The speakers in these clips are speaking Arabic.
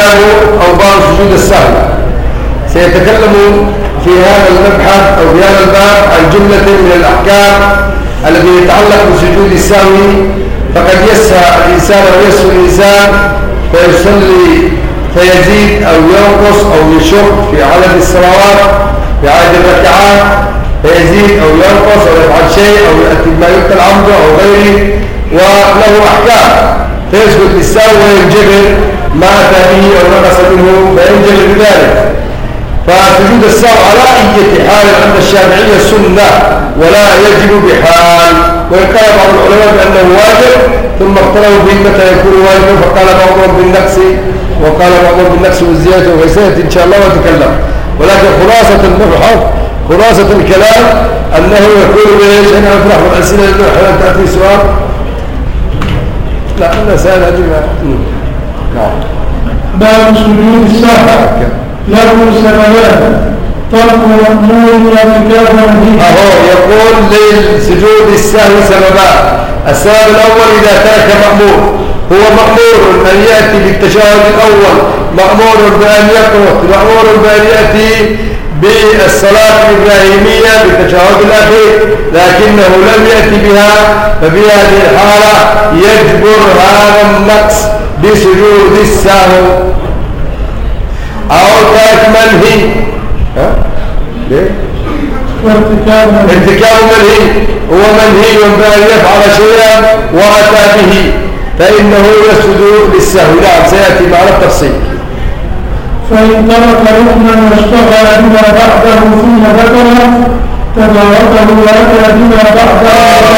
باب أو باب سجود السهو. سيتكلم في هذا المبحث أو في هذا الباب عن جملة من الأحكام التي يتعلق بسجود السهو. فقد يسهى الإنسان أو يسهو الإنسان فيصلي فيزيد أو ينقص أو يشق في عدد الصلوات في عدد الركعات، فيزيد أو ينقص أو يفعل شيء أو يأتي ما يقتل عمده أو غيره، وله أحكام. فيسجد للسهو وينجبر ما أتى به أو نقص منه فينجبر بذلك. فسجود السهو على أي حال عند الشافعية سنة ولا يجب بحال. وقال بعض العلماء بأنه واجب، ثم اختلفوا به متى يكون واجبا، فقال بعضهم بالنقص وقال بعضهم بالنقص والزيادة، وسيأتي إن شاء الله وتكلم. ولكن خلاصة المبحث خلاصة الكلام أنه يقول بإيش؟ أنا أفرح بالأسئلة لأنه حيث تأتي سؤال. لا أنا سأل هذه نعم. باب سجود السهو له سببان: ترك مأمور واعتكاف منهي. يقول للسجود السهو سببان. السبب الأول إذا ترك مأمور، هو مأمور أن يأتي بالتشهد الأول، مأمور بأن يقرأ، مأمور بأن يأتي بالصلاة الإبراهيمية بالتشهد الأخير، لكنه لم يأتي بها، ففي هذه الحالة يجبر هذا النقص بسجود السهو. أو ترك منهي، ليه؟ ارتكاب منهي، هو منهي بأن يفعل شيئا وأتى به فإنه يسجد للسهو. نعم سيأتي معنا التفصيل. فإن ترك ركنا واشتغل بما بعده ثم ذكره تداركه وأتى بما بعده.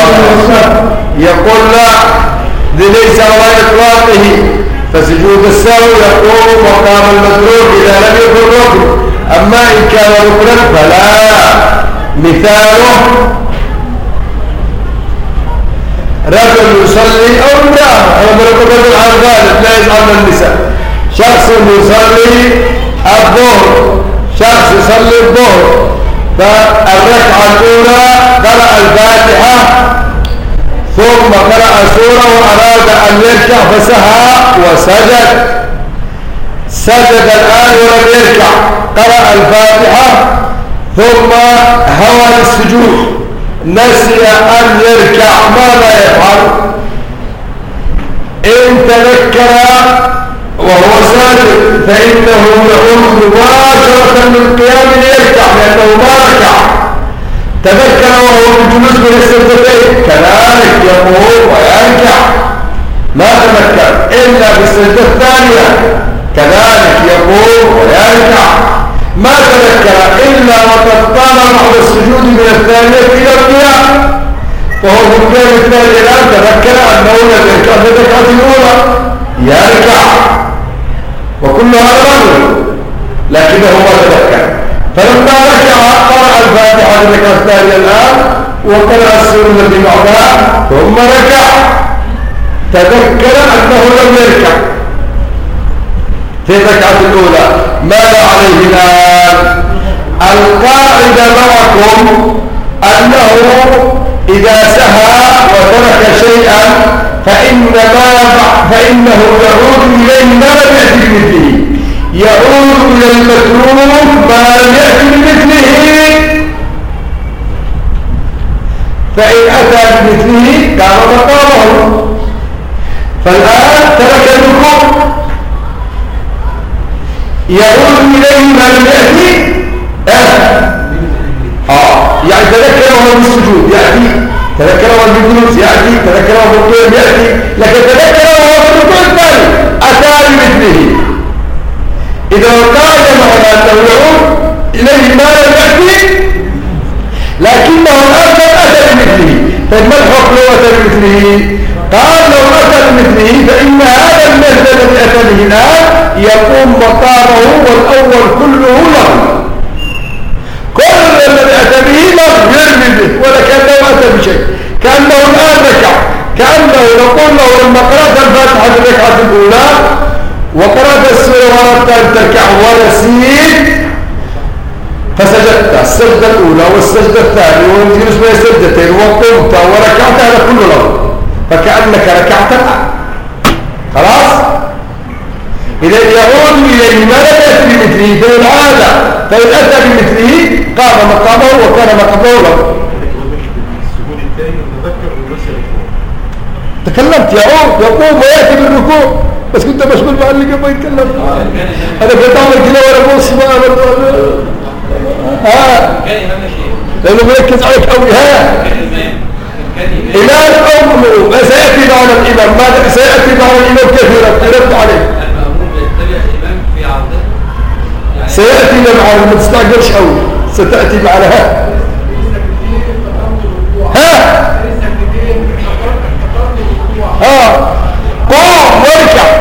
يقول لا، ليس على إطلاقه، فسجود السهو يقوم مقام المتروك إذا لم يكن ركن. أما إن كان ركنا فلا. مثاله رجل يصلي أو امرأة، رجل على الغالب لا يزعل من النساء، شخص يصلي الظهر، شخص يصلي الظهر، فالركعة الأولى قرأ الفاتحة ثم قرأ سورة وأراد أن يركع فسهى وسجد، سجد الآن ولم يركع، قرأ الفاتحة ثم هوى للسجود، نسي أن يركع، ماذا يفعل؟ إن تذكر وهو ساجد فإنه يعود مباشرة من القيام ليركع لأنه ما ركع. تذكر وهو بالجلوس بين السجدتين كذلك يقوم ويركع، ما تذكر إلا في السجدة الثانية كذلك يقوم ويركع، ما تذكر إلا وقد قام بعد السجود من الثانية إلى القيام، فهو في القيام الثاني الآن تذكر أنه لم يركع في الركعة الأولى يركع، وكل هذا رجل لكنه ما تذكر. فلما ركع قرأ الفاتحة في الركعة الثانية الآن وقرأ السورة التي بعدها ثم ركع، تذكر أنه لم يركع في الركعة الأولى. ماذا عليه الآن؟ القاعدة معكم أنه إذا سهى وترك شيئا فإنه يعود إليه ما لم يأتي بمثله، يعود إلى المتروك ما لم يأتي بمثله، فإن أتى بمثله كان مقامه. فالآن ترك الركوع يعود إليه ما لم يأتي يعني تذكره بالسجود يأتي، تذكره بالجلوس يأتي، تذكره بالقيام يأتي، لكن تذكره بالركوع الثاني أتى بمثله. إذا قال معنا أنه يعود إليه ما لم يأتي لكنه الآن أتى بمثله، فما الحكم لو أتى بمثله؟ قال لو أتى بمثله فإن هذا المثل الذي أتى به الآن يقوم مقامه والأول كله له، كل الذي أتى به له يرمي به ولا كأنه أتى بشيء، كأنه الآن ركع، كأنه نقول له لما قرأت الفاتحة في الركعة الأولى وقرأت السورة وأردت أن تركع ونسيت فسجدت السجدة الأولى والسجدة الثانية والجلوس بين السجدتين وقمت وركعت، هذا كله له، فكأنك ركعت الآن خلاص. إذا يعود إليه ما لا يأتي بمثله فإن عاد فإن أتى بمثله قام مقامه وكان مقامه. السجود الثاني المذكر والمسجد تكلمت يعود يقوم ويأتي بالركوع بس كنت مشغول مع اللي قبل يتكلم. أنا كنت أعمل كده وأنا بوص لأنه مركز عليك أوي. إمام أو مأموم سيأتي معنا الإمام ماذا سيأتي معنا الإمام كثيرا يرد عليه سيأتي معنا ما تستعجلش أوي ستأتي معنا قوم واركع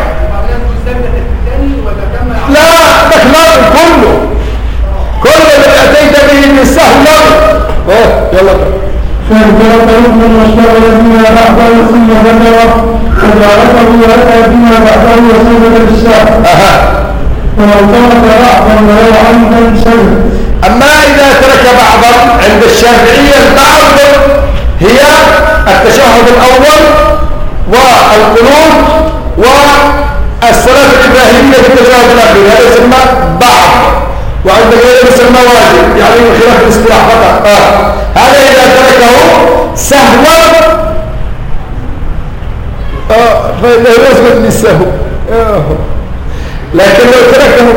لا تخلق كل اللي أتيت به من سهل يلا فانطلق ركن واشتغل فيما بعده ثم ذكر وباركه واتى فيما بعده وسجد للسهو ولو ترك بعضا ولو عمدا سجد. اما اذا ترك بعضا عند الشافعيه البعض هي التشهد الاول والقنوت والصلاه الابراهيميه في التشهد الاخير هذا يسمى بعض وعند غيره يسمى واجب يعني خلاف الاصطلاح فقط. هذا اذا تركه سهوا فإنه يسجد للسهو لكن لو تركه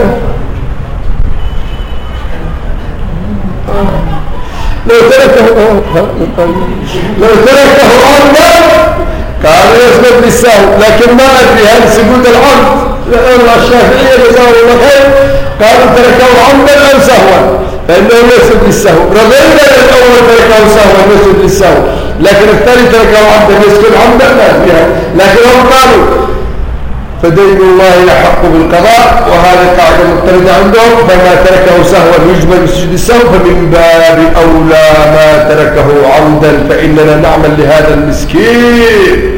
عمدا كان يسجد للسهو لكن ما أدري هل سجود العمد الشافعية جزاه الله خير قالوا تركه عمدا أو سهوا فإنه يسجد للسهو. رضينا الأول تركه سهوا يسجد للسهو لكن الثاني تركه عمدا يسجد عمدا لا فيها. لكن هم قالوا فدين الله يحق بالقضاء وهذه قاعدة مضطردة عندهم فما تركه سهوا يجبر بسجود السهو فمن باب أولى ما تركه عمدا فإننا نعمل لهذا المسكين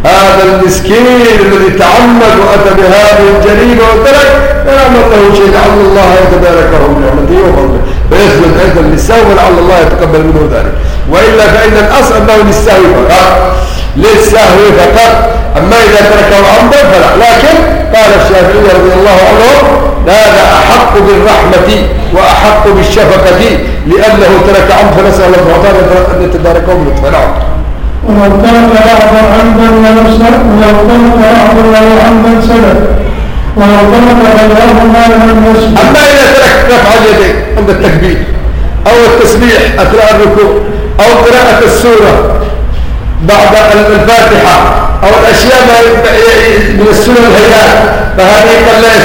الذي تعمد وأتى بهذه الجريمة وترك فنعمل له شيء لعل الله يتباركه بنعمته وفضله فيسجد أيضا للسهو ولعل الله يتقبل منه ذلك. وإلا فإن الأصل أنه للسهو فقط أما إذا تركه عمدا فلا. لكن قال الشافعي رضي الله عنه هذا أحق بالرحمة وأحق بالشفقة لأنه ترك عمد فنسأل الله تعالى أن يتداركه من الطلاع. ولو ترك بعضا عمدا ولو عمدا سلف ولو ترك غيرهما لم يسجد. أما إذا ترك رفع اليدين عند التكبير أو التسبيح أثناء الركوع أو قراءة السورة بعد الفاتحة أو الأشياء من السنن الهيئات فهذه قد لا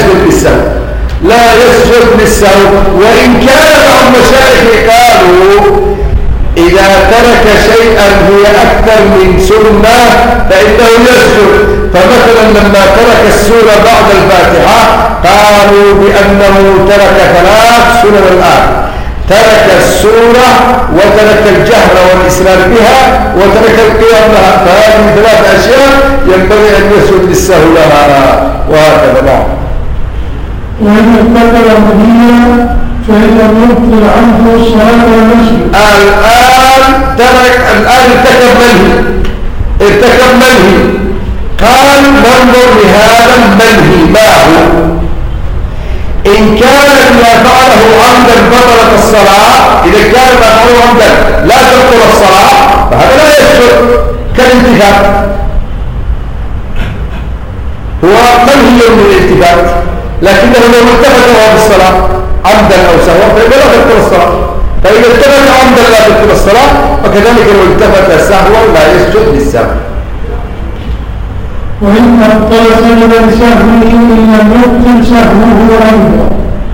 يسجد للسهو وإن كان بعض المشايخ قالوا إذا ترك شيئا هي أكثر من سنة فإنه يسجد. فمثلا لما ترك السورة بعد الفاتحة قالوا بأنه ترك 3 سنن الآن ترك السورة وترك الجهر والإسلام بها وترك القيام لها فهذه 3 أشياء ينبغي أن يسجد للسهو لها وهكذا. نعم. وإن اتكل مدينة فإن يبطل عنه الصلاة والمسجد. الآن ارتكب منهي قال ننظر لهذا المنهي ما هو. إن كان ما فعله عمدا بطلت الصلاة إذا كان ما فعله عمدا لا تبطل الصلاة فهذا لا يسجد كالانتفاع هو منهي من الالتفات لكنه لو التفت وهو بالصلاة عمدا أو سهوا فإذا لا تبطل الصلاة. فإذا التفت عمدا لا تبطل الصلاة وكذلك لو التفت سهوا لا يسجد للسهو. وإن أبطل سجد لسهوه إن لم يبطل سهوه عمدا.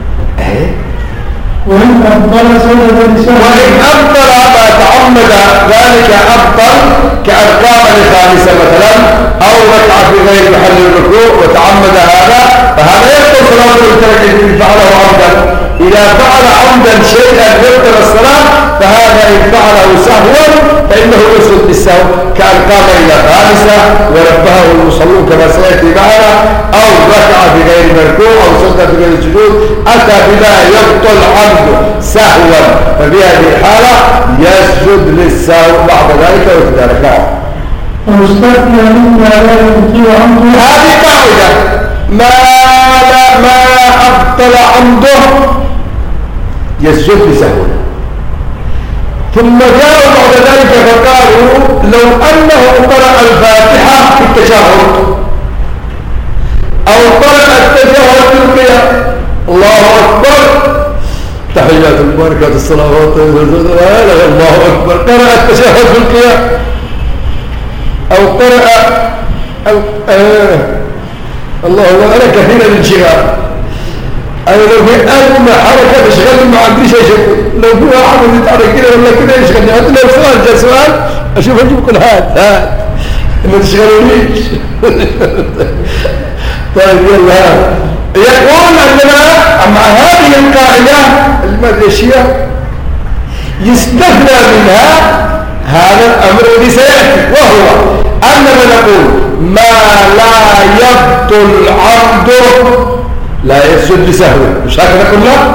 وإن أبطل سجد لسهوه وإن أبطل ما تعمد ذلك أبطل كأرقام الخامسة مثلا أو ركعة في غير محل الركوع وتعمد هذا فهذا يبطل صلاته بالترك إن فعله عمدا. إذا فعل عمدا شيئا يبطل الصلاة فهذا إن فعله سهوا فإنه يسجد بالسهو كأرقام إلى خامسة ونبهه المصلون كما سيأتي معنا أو ركعة في غير مركوع أو سجد في غير السجود أتى بما يبطل عمده سهوا ففي هذه الحالة يسجد للسهو بعد ذلك ويتداركه. ومستثنى مما لا يبطل عمده. هذه قاعدة ما أبطل عمده يسجد لسهو. ثم جاءوا بعد ذلك فقالوا لو أنه قرأ الفاتحة في التشهد أو قرأ التشهد في القيام الله أكبر تحيات البركة الصلوات الله أكبر قرأ التشهد في القيام أو قرأ الله أنا كثير الانشغال أنا لو في أدنى حركة تشغل ما عندي شيء لو في واحد يتحرك كده ولا كده يشغلني حتى لو سؤال جاء سؤال أشوف أجيب كل هات ما تشغلونيش طيب يلا يقول عندنا مع هذه القاعدة المدرسية يستثنى منها هذا الأمر الذي سيأتي وهو أننا نقول ما لا يبطل عمده لا يسجد لسهو. مش هكذا قلنا؟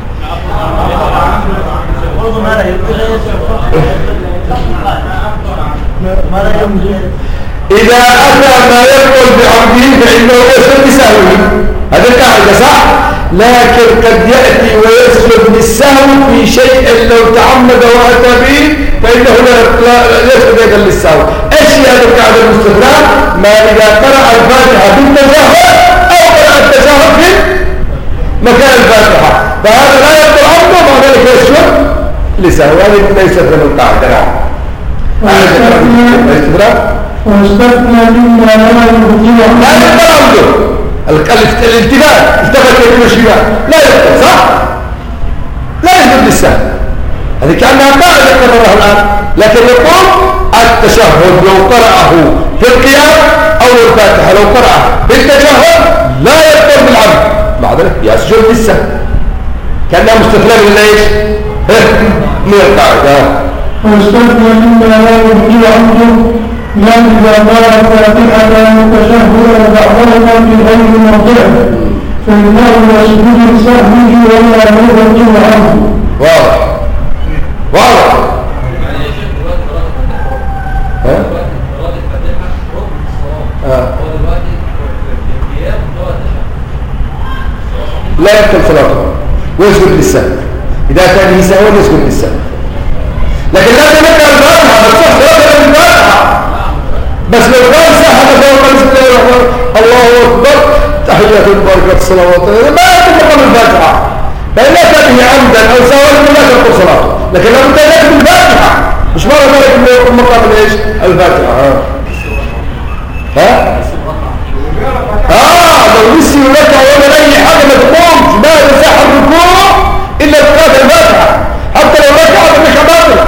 إذا أتى ما يبطل بعمده فإنه يسجد لسهو. هذا القاعدة صح؟ لكن قد يأتي ويسجد للسهو في شيء لو تعمد وأتى به فإنه لا يسجد للسهو. ايش هذا القاعدة المستثنى؟ ما إذا قرأ الفاتحة بالتشهد أو قرأ التشهد في مكان الفاتحة فهذا لا يبطل عمده ومع ذلك يسجد لسهو. هذه ليست من القاعدة. واستثنى مما لا يبطل عمده الالتفات التفت يكون الشمال لا يبطل صح؟ لا يسجد للسهو. هذه كأنها قاعدة كررها الآن. لكن يقول التشهد لو قرأه في القيام أو الفاتحة لو قرأه في التشهد لا يبطل بالعمد مع ذلك يسجد للسهو كأنها مستثنى من ايش؟ من القاعدة. واستثنى مما لا يبطل عمده لا إذا قرأ الفاتحة والتشهد بعضهما في غير موضعه فإنه يسجد لسهوه ولا يبطل عمده. واضح واضح. لا يبطل صلاته ويسجد للسهو. إذا كان يسهو يسجد للسهو لكن لا تذكر الفاتحة بتصح صلاته بالفاتحة بس لو كان سهل الله أكبر تحيات البركة الصلوات ما يتفق من الفاتحة فإن لا تنهي عمدا أو سهوا لا تبطل صلاته لكن لو كان يكتب الفاتحة مش مرة ذلك مقام ايش؟ الفاتحة لو نسي لك ولا أي حاجة ما تقومش ما يساح الركوع إلا بقراءة الفاتحة حتى لو ركعت مش باطلة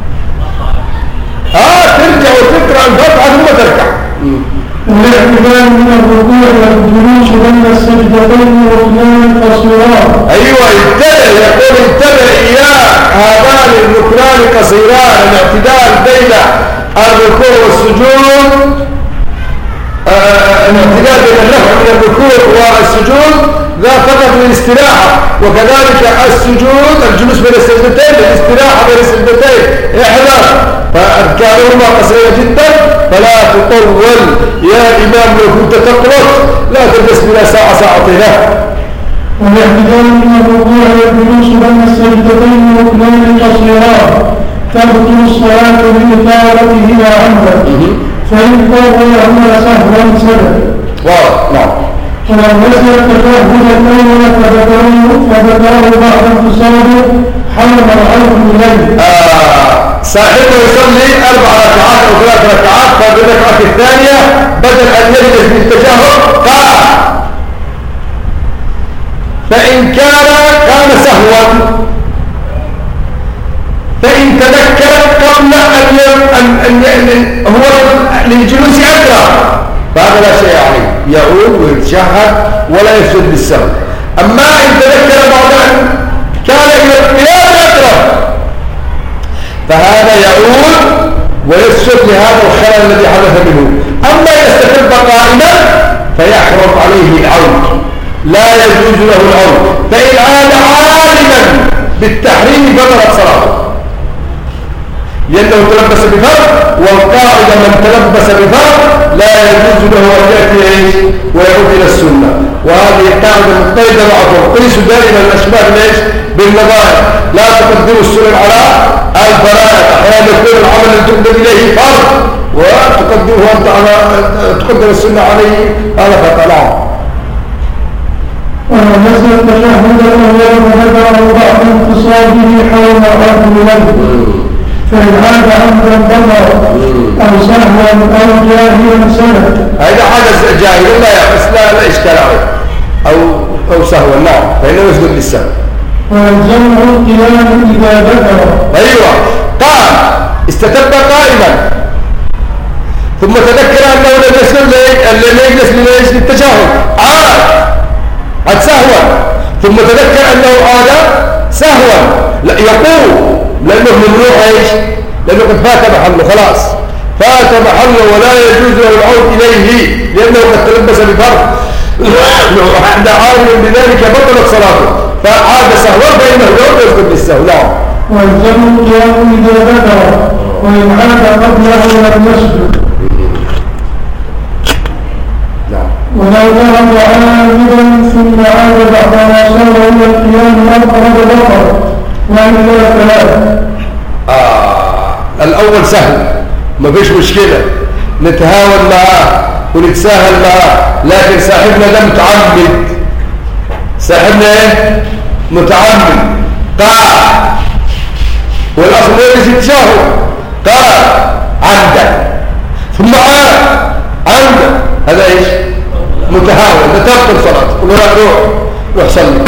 ترجع وتقرأ الفاتحة ثم تركع. والاعتدال من الركوع والجلوس بين السجدتين ركنان قصيران. أيوة يقول انتبه إياك هذان الركنان قصيران. الاعتدال بين الركوع والسجود الاعتدال بين الرفع من الركوع والسجود ذا فقط للاستراحة وكذلك السجود الجلوس بين السجدتين للاستراحة بين السجدتين احذر فأركانهما قصيرة جدا فلا تطول يا إمام لو كنت تقرأ لا تجلس بلا ساعة ساعتين. والاعتدال من الركوع والجلوس بين السجدتين ركنان قصيران تبطل الصلاة بإطالته عمدا فإن طولهما سهوا سهوا. واضح. نعم. ولو نسي التشهد الأول فذكره بعد انتصابه حرم العلم إليه. صاحبه يصلي 4 ركعات أو 3 ركعات ففي الركعة الثانية بدل أن يجلس بالتشهد قام فإن كان سهوا فإن تذكر قبل أن هو للجلوس أكثر فهذا لا شيء عليه يعود ويتشهد ولا يسجد للسهو. أما إن تذكر بعد أن كان إلى القيام أقرب فهذا يعود ويسجد لهذا الخلل الذي حدث منه. أما يستقر قائما فيحرم عليه العود لا يجوز له العود فإن عاد عالما بالتحريم بطلت صلاته لأنه تلبس بفرق والقاعدة من تلبس بفرق لا يجوز له أن يأتي ويعود إلى السنة وهذه القاعدة مضطردة معكم. قيسوا دائما الأشباه ليش؟ بالنظائر. لا تقدموا السنن على الفرائض. أحيانا يكون العمل اللي تقدم إليه فرض وتقدمه أنت على تقدم السنة عليه، هذا خطأ. نعم. ونسي التشهد الأول وذكره بعد انتصابه حول الرجل له، فإن عاد عمدا ضمر أو سهوا أو جاهلا سند. هذا حاجة جاهلا لا يقص، لا إشكال عليه، أو سهوا. نعم، فإنه يسجد للسهو. ويلزمه القيام إذا ذكر. أيوة، قام استتب قائما ثم تذكر أنه لم يجلس للتشهد، عاد سهوا، ثم تذكر أنه عاد سهوا، لا يقوم، لأنه ممنوع ايش؟ لأنه قد فات محله، خلاص فات محله ولا يجوز له العود إليه لأنه قد تلبس بفرض. لو أحد عالم بذلك بطلت صلاته، فعاد سهوا فإنه لا يسجد للسهو. نعم. ويلزم القيام إذا ذكر، وإن عاد قبله لم يسجد. ولو ذهب عامدا ثم عاد بعد ما صار إلى القيام أقرب بطل وإلا ثلاث. الأول سهل، ما فيش مشكلة، نتهاون معاه ونتساهل معاه، لكن صاحبنا ده متعمد، صاحبنا ايه؟ متعمد. قال والأصل يجلس يتشهد، قال عمدا ثم عمدا، هذا ايش؟ متهاون، تبطل صلاته، روح صلي.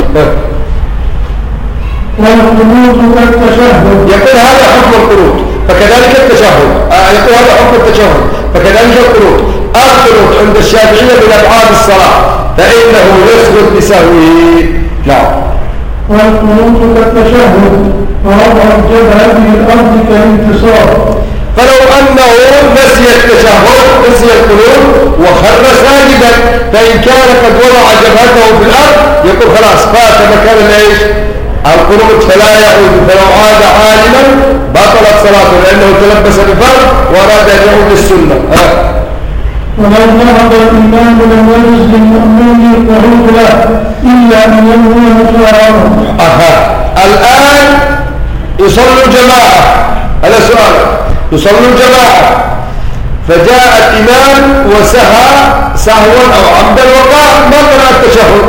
والقنوت كالتشهد، يقول هذا حكم القنوت فكذلك التشهد، يقول هذا حكم التشهد فكذلك القنوت. القنوت عند الشافعية من أبعاد الصلاة فإنه يسجد لسهوه. نعم. والقنوت كالتشهد ووضع الجبهة في الأرض كالانتصار. فلو أنه نسي التشهد، نسي القنوت وخر ساجدا، فإن كان قد وضع جبهته في الأرض يقول خلاص فات مكان ايش؟ القنوت، فلا يعود. فلو عاد عالما بطلت صلاته لأنه تلبس بفرض وأراد أن يعود للسنة. ولو ذهب الإمام لم يجوز للمأمون القعود له إلا أن ينوي مشاعره. الآن يصلوا جماعة، هذا سؤال، يصلوا جماعة فجاء الإمام وسهى سهوا أو عمدا وقال ما قرأ التشهد،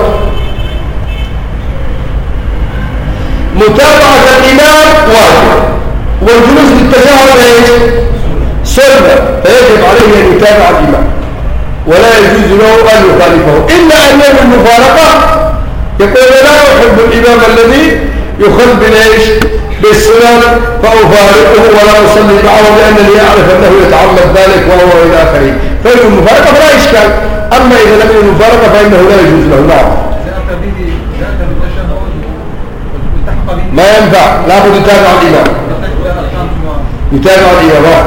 متابعة الإمام واجب والجلوس للتشهد ايش؟ سنة، فيجب عليه أن يتابع الإمام ولا يجوز له أن يخالفه إلا أن يكون المفارقة. يقول لا أحب الإمام الذي يخل بالايش؟ بالسنن فأفارقه ولا أصلي معه لأنني أعرف أنه يتعمد ذلك وهو إلى آخره. فإن المفارقة فلا إشكال، أما إذا لم يكن المفارقة فإنه لا يجوز له. نعم. ما ينفع، لابد يتابع الإمام، يتابع الإمام.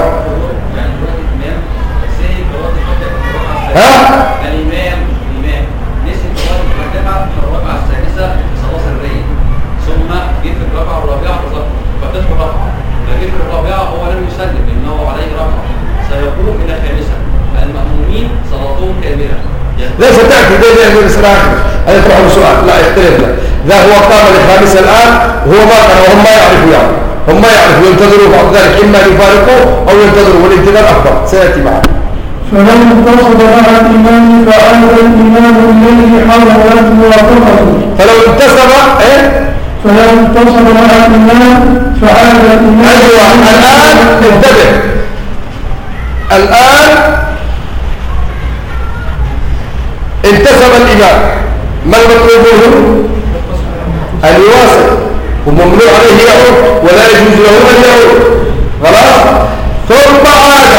الإمام نسي صلاة الفاتحة في الركعة السادسة صلاة سرية، ثم جه في الركعة الرابعة فتح ركعة، فجه في الرابعة هو لم يسلم لأنه عليه ركعة، سيقوم إلى خامسة، المأمومين صلاتهم كاملة. ليس تأتي ذلك من الإسراء، هذا يطرح السؤال، لا يختلف له. ذا هو قام للخامسة الآن وهو ما كان وهم ما يعرفوا يعني، هم ما يعرفوا، ينتظروا بعد ذلك إما يفارقوا أو ينتظروا، والانتظار أفضل سيأتي معه. فلو انتصب مع الإمام فعاد الإمام إليه حول موافقته. فلو انتصب فلو انتصب مع الإمام فعاد الإمام. أيوة، الآن انتبه، الآن انتصب الإمام، ما المطلوب منه؟ أن يواصل، وممنوع عليه يعود ولا يجوز له أن يعود، خلاص. ثم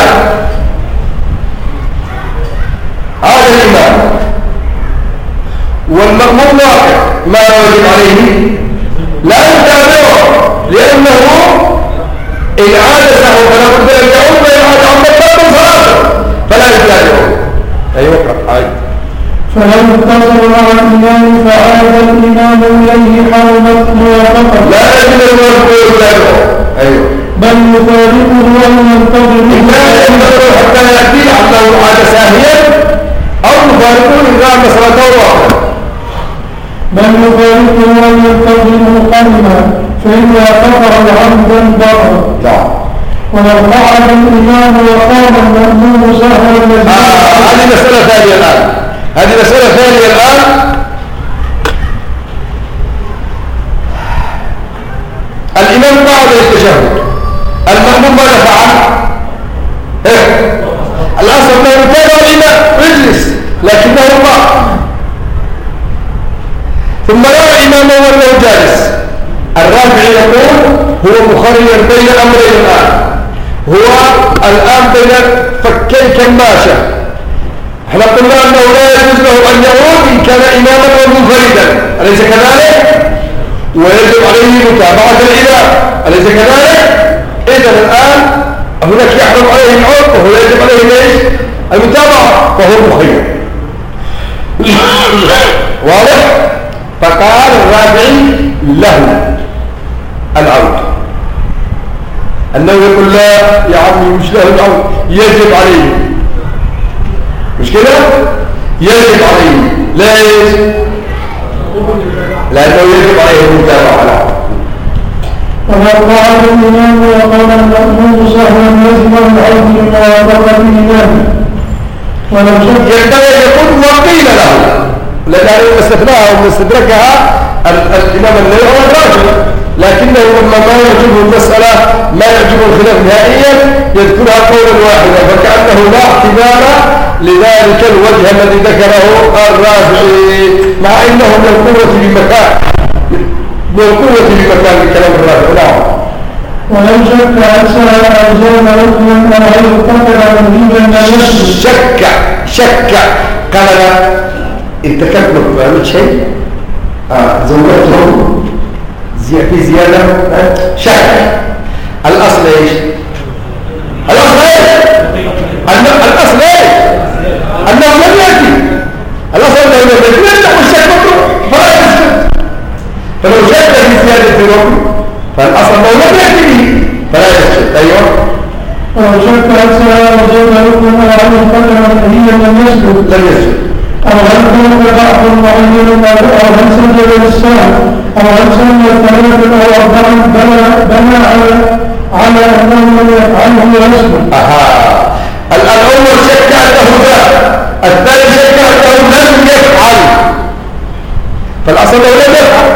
عاد الإمام والمأموم واقع، ما يجب عليه؟ لا يتابعه، لأنه إن عاد سهو فلا بد أن يعود، وإن عاد عمدا فلا صلاته فلا يتابعه. أيوة عاد. فلو اتصل مع الإمام فعاد الإمام إليه حول موافقته. لا يجب أن يتابعه. أيوة. بل يفارقه وينتظر حتى يأتي أنه عاد ساهيا أو يفارقه إن كان صلاته واقعا. بل يخالفه أن يلتزم قلما فإذا قطع عمدا ضرر. نعم. ولو قعد الإمام وقام المأموم سهوا هذه مسألة ثانية الآن. هذه مسألة ثانية الآن. الإمام قعد للتشهد، المأموم ماذا فعل؟ الأصل أنه تابع الإمام يجلس لكنه قام، ثم رأى إمامه وأنه جالس. الرافعي يقول هو مخير بين أمرين الآن، هو الآن بين فكي كماشة. احنا قلنا أنه لا يجوز له أن يعود إن كان إماما ومنفردا، أليس كذلك؟ ويجب عليه متابعة الإمام، أليس كذلك؟ إذا الآن هناك يحرم عليه العود وهو يجب عليه ليش؟ المتابعة، فهو مخير. واضح؟ فقال الرافعي له العود، أنه يقول لا يا عمي مش له العود، يجب عليه، مش كده؟ يجب عليه، ليش؟ لأنه يجب عليه المتابعة. ولو قعد الإمام وقال المأموم سهوا لزم العود لموافقة الإمام ولم ينبغي أن يكون وقيل له، لأنه استثناها ومستدركها الإمام الذي هو الراجل، لكنه لما ما يعجبه المسألة ما يعجبه الخلاف نهائيا يذكرها قولا واحدا، فكأنه لا اعتبار لذلك الوجه الذي ذكره الرافعي، مع انه من القوة بمكان بكلام الرافعي. نعم. ولو شك أنسى أجزام ركنا أو غير قتل مجيبا شك قال انت كتبك فعلت شيء زودته في زيادة شك. الأصل ايش؟ الأصل ايش؟ أنه لم يأتي. الأصل أنه لم يأتي يفتح الشك فلا يسكت، فلو شك في زيادة الركن فالأصل أنه لم يأتي به فلا يسكت. أيوه. ولو شك أنسى أجزام ركنا أو غير قتل مجيبا لم يسكت أو هل كان ضعف معين أو هل سجل للسهو أو هل سجل ثلاثة أو أربعة بنى على أنه لم يفعله يسجد. الأول شك أنه ذا، الثاني شك أنه لم يفعل، فالأصل أنه لم يفعل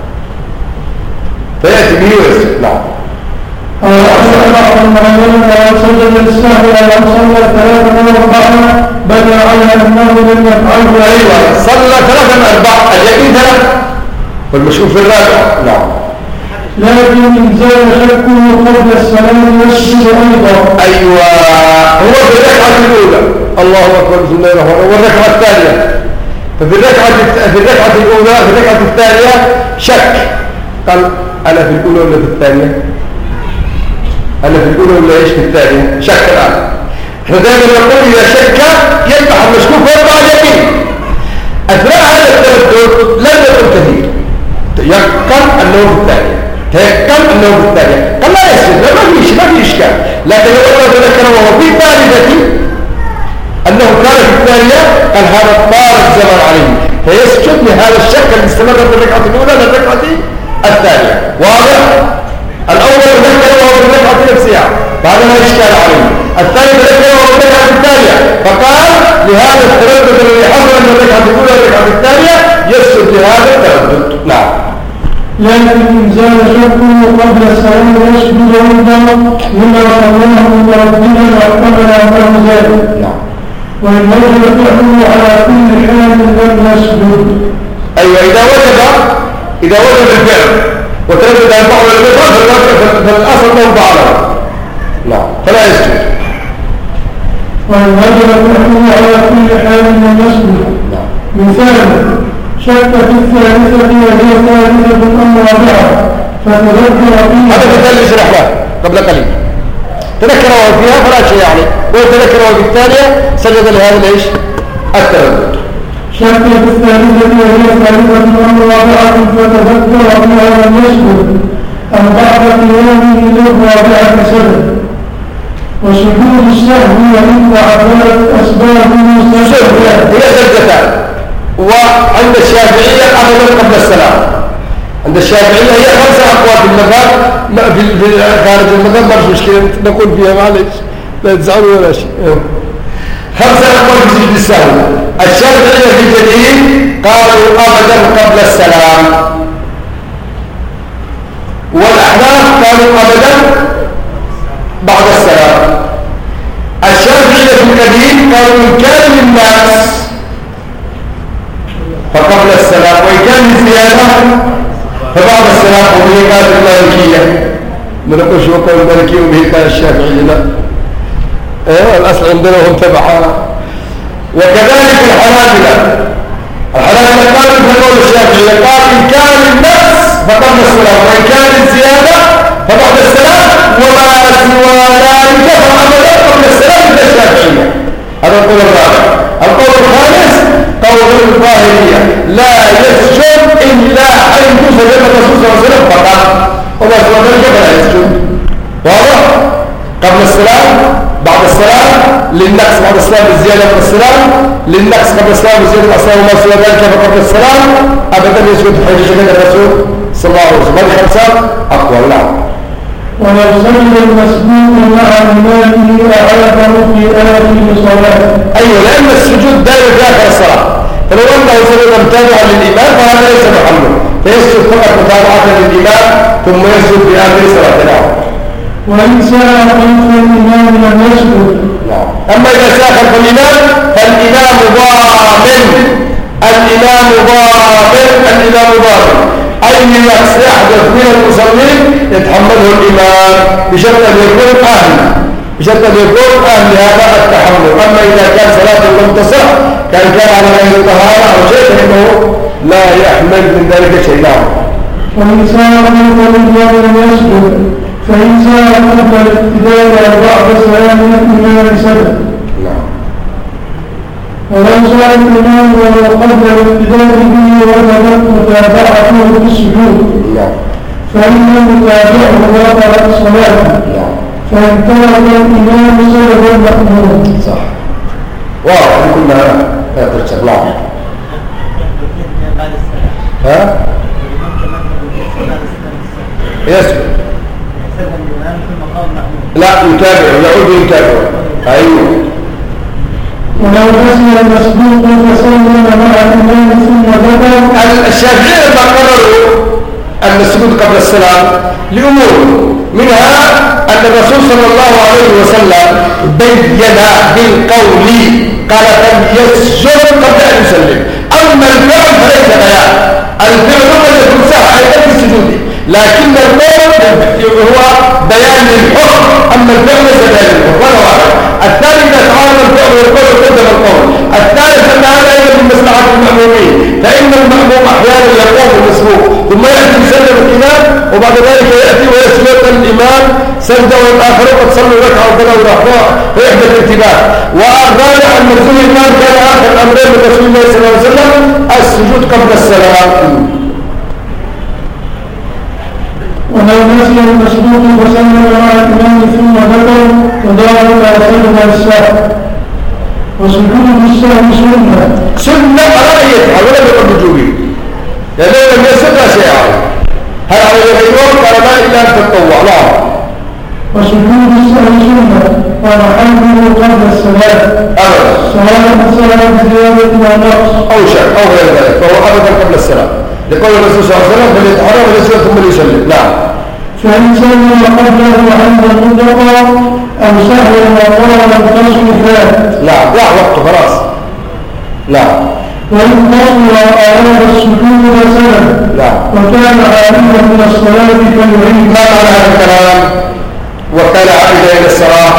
فيأتي به ويسجد. نعم. أو أحسن ضعف معين أو سجل للسهو أو سجل ثلاثة أو أربعة بنى على أنه لم يفعله. أيوة، صلى ثلاثة أربعة اليقين ثلاثة والمشهور في الرابع. نعم. لكن إن زال شكه قبل السلام يسجد أيضا. أيوة، هو في الركعة الأولى الله أكبر بسم الله الرحمن الرحيم، والركعة الثانية ففي الركعة الأولى في الركعة الثانية شك، قال أنا في الأولى ولا في الثانية؟ أنا في الأولى ولا إيش في الثانية؟ شك الآن. احنا دائما نقول إذا شك يذبح المشكوك ويرفع اليقين. أثناء هذا التردد لم يكن كثير، يقن أنه في الثانية، تيقن أنه في الثانية، قال لا يسجد، ما في إشكال. لكن لو أنه تذكر وهو في الثالثة أنه كان في الثانية قال هذا طال الزمن عليه فيسجد لهذا الشك اللي استمر في الركعة الأولى للركعة الثانية. واضح؟ الأول ذكر وهو في الركعة نفسها فهذا لا إشكال عليه، الثاني ذكر وهو في الركعة الثانية فقال لهذا التردد الذي حصل من الركعة الأولى والركعة الثانية يسجد لهذا التردد. نعم. لكن إن زال شكه قبل السلام يسجد أيضا لما صلاه مترددا واحتمل أنه زاد. نعم. وإن وجب فعله على كل حال لم يسجد. أيوة، إذا وجب الفعل وتردد أن يفعل الفعل فالأصل أنه فعله. نعم، فلا يسجد. وإن وجب فعله على كل حال لم يسجد. مثال شك في الثالثة وهي ثالثة أم رابعة فتذكر فيها. هذا مثال شرحناه قبل قليل، تذكره فيها فلا شيء يعني، وتذكره في الثانية سجد لهذا ليش؟ التردد. شك في الثالثة وهي ثالثة أم رابعة فتذكر فيها لم يسجد أم بعد قيامه للرابعة سجد. وسجود السهو وإن تعدلت أسبابه سجد هي سجدتان، وعند الشافعية أبدا قبل السلام. عند الشافعية هي 5 أقوال في المذهب، في خارج المذهب ما فيش مشكلة نقول فيها معلش لا تزعلوا ولا شيء. 5 أقوال في سجود السهو. الشافعية في الجديد قالوا أبدا قبل السلام، والأحناف قالوا أبدا بعد السلام. الشافعية في القديم قالوا إن كان للناس فقبل السلام، وإن كان للزيادة فبعد السلام. وبه قالت المالكية من نقول شو قول المالكية وبه قال الشافعية لا. الأصل عندنا هم تبعها. وكذلك الحنابلة قالوا مثل قول الشافعية، قال إن كان للناس فقبل السلام، وإن كان للزيادة فبعد السلام، وما سوى ذلك فأبدا قبل السلام من الشافعية. هذا القول الرابع. القول الخامس قول الظاهرية لا يسجد إلا حيث سجد الرسول صلى الله عليه وسلم فقط، وما سوى ذلك فلا يسجد. واضح؟ قبل السلام بعد السلام، للنقص بعد السلام بالزيادة قبل السلام، للنقص قبل السلام بالزيادة بعد السلام، وما سوى ذلك فقبل السلام أبدا يسجد حيث سجد الرسول صلى الله عليه وسلم. هذه 5 أقوال. نعم. ولو سجد المسبوق مع إمامه أعاده في آخر صلاته. أيوة، لأن السجود دائما في آخر الصلاة، فلو أنه سجد متابعا للإمام فهذا ليس محله، فيسجد فقط متابعة للإمام ثم يسجد في آخر صلاة. نعم. وإن ساء خلف الإمام لم يسجد. نعم. أما إذا ساء خلف الإمام فالإمام ضامن، الإمام ضامن أي نقص يحدث من المصلين يتحمله الإمام بشرط أن يكون أهل لهذا التحمل. أما إذا كان صلاة لم تصح كان على غير الطهارة أو شيء فإنه لا يحمل من ذلك شيء. نعم. وإن ساء خلف الإمام لم يسجد، فإن ساء خلف الابتداء بعد سلام الإمام سجد. نعم. ولو ساء الإمام ولو قبل الابتداء به وجبت متابعته في السجود، فإن متابعه وقرأ صلاته، فإن ترك الإمام سجد المأمون. صح. واضح كلها لا ترجع. نعم. ها؟ يسجد. لا يتابع، يعود يتابع. أيوه. ولو نسي المسبوق فسلم مع الإمام ثم ذكر. الشافعية لما قرروا أن السجود قبل السلام لأمور، منها أن الرسول صلى الله عليه وسلم بين بالقول قال فليسجد قبل أن يسلم. أما الفعل فليس بيان، الفعل قد يكون سهل أيضا في السجود، لكن القول هو بيان للحكم، أما الفعل ليس بيان للحكم. ولا واحد. الثاني إذا تعارض الفعل والقول قدم القول. الثالث أن هذا أيضا من مصلحة المأمومين، فإن المأموم أحيانا يقوم بالمسبوق ثم يأتي يسلم الإمام وبعد ذلك يأتي ويسجد الإمام سجدة والآخرون قد صلوا ركعة وكذا ورحمة فيحدث الانتباه. والرابع أن نزول الإمام كان آخر أمرين من رسول الله صلى الله عليه وسلم السجود قبل السلام. ولو نسي المسبوق فسلم مع الإمام ثم ذكر وذلك سجد السهو. وسجود السهو سنة على أي يفعل ولا يقول بجوبه، لأنه لم يسجد شيئا. هل على الغيور قال لا إلا أن تتطوع. لا. وسجود السهو سنة ومحله قبل السلام أبدا، سواء السلام بزيادة أو نقص أو شك أو غير ذلك، فهو أبدا قبل السلام لقول الرسول صلى الله عليه وسلم فليتحرم اليسير ثم ليسلم. نعم. فإن سلم قبله عند المطلقة أو سهل وطلب القصر فات. نعم. لا وقته خلاص. نعم. وإن قصر أراد السجود فسلم. نعم. وكان عائدا من الصلاة فليعيد. ما معنى هذا الكلام؟ وكان عائدا إلى الصلاة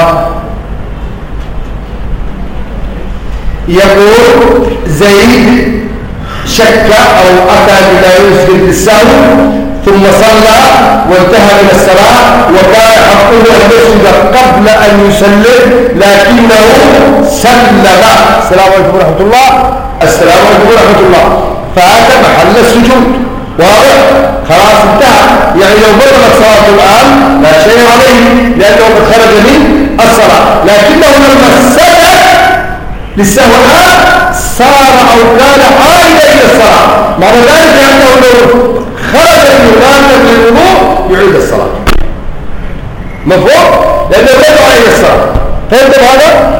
يقول زيد شك أو أتى بما يسجد بالسهو ثم صلى وانتهى من الصلاة وكان حقه أن يسجد قبل أن يسلم لكنه سلم. السلام عليكم ورحمة الله، السلام عليكم ورحمة الله، فهذا محل السجود. واضح؟ خلاص انتهى. يعني لو بلغت صلاة الآن لا شيء عليه لأنه قد خرج من الصلاة، لكنه لما سجد للسهو الآن صار أو كان عائدا إلى الصلاة، معنى ذلك أنه لو خرج المناسب للوضوء يعيد الصلاة. مفهوم؟ لأنه لا يعيد الصلاة. فهمتم هذا؟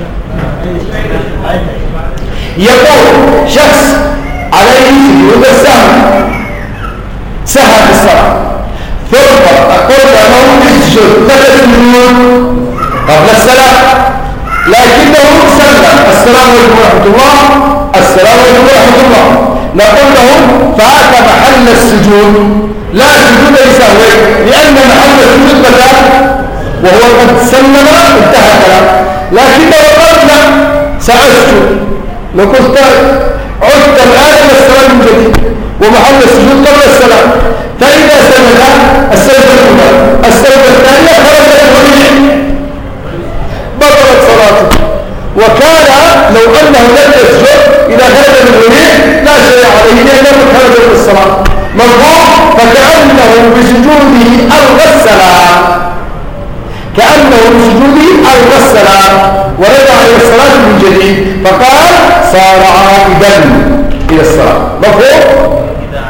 يقول شخص عليه سجود السهو، سهى في الصلاة ثم قلت أنه يسجد 3 سجود قبل السلام، لكنه سلم السلام عليكم ورحمة الله، السلام عليكم ورحمة الله، نقول له فات محل السجود لا سجود لسهوه، لأن محل السجود بدأ وهو قد سلم انتهى كلام، لكنه قال لا سأسجد، لقلت عدت الآن إلى السلام من جديد ومحل السجود قبل السلام، فإذا سجد السجدة الأولى السجدة الثانية خرج الركوع بطلت صلاته. وكان لو أنه لم يسجد إلى هذا الركوع لا شيء عليه لأنه خرج من الصلاة مفهوم. فكأنه بسجوده ألغى السلام، كأنه بسجوده ألغى السلام ورجع إلى الصلاة من جديد، فقال صار عائدا إلى الصلاة. مفهوم؟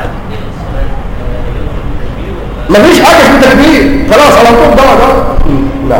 ما فيش حاجة في التكبير، خلاص على طول ضغط. لا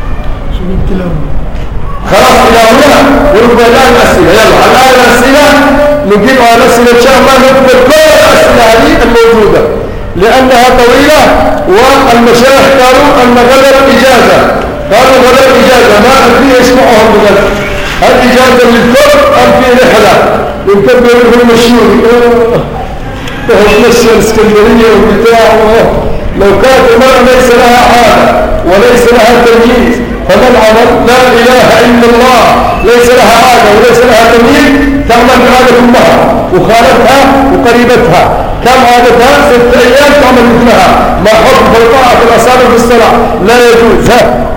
خلاص إلى هنا ونبقى الآن الأسئلة. يلا الآن الأسئلة نجيب على الأسئلة إن شاء الله، نقبل كل الأسئلة هذه الموجودة لأنها طويلة، والمشايخ قالوا أن غدا إجازة، قالوا غدا إجازة ما أدري يسمعهم بغدا، هل إجازة للكل أم في رحلة يمكن يروحوا المشيون وهو مشي الاسكندرية وبتاع. لو كانت المرأة ليس لها عادة وليس لها تمييز فما العمل؟ لا إله إلا الله، ليس لها عادة وليس لها تمييز، تعمل بعادة أمها وخالتها وقريبتها، كم عادتها 6 أيام تعمل مثلها، ما حكم فرطاعة الأصابع في الصلاة؟ لا يجوز.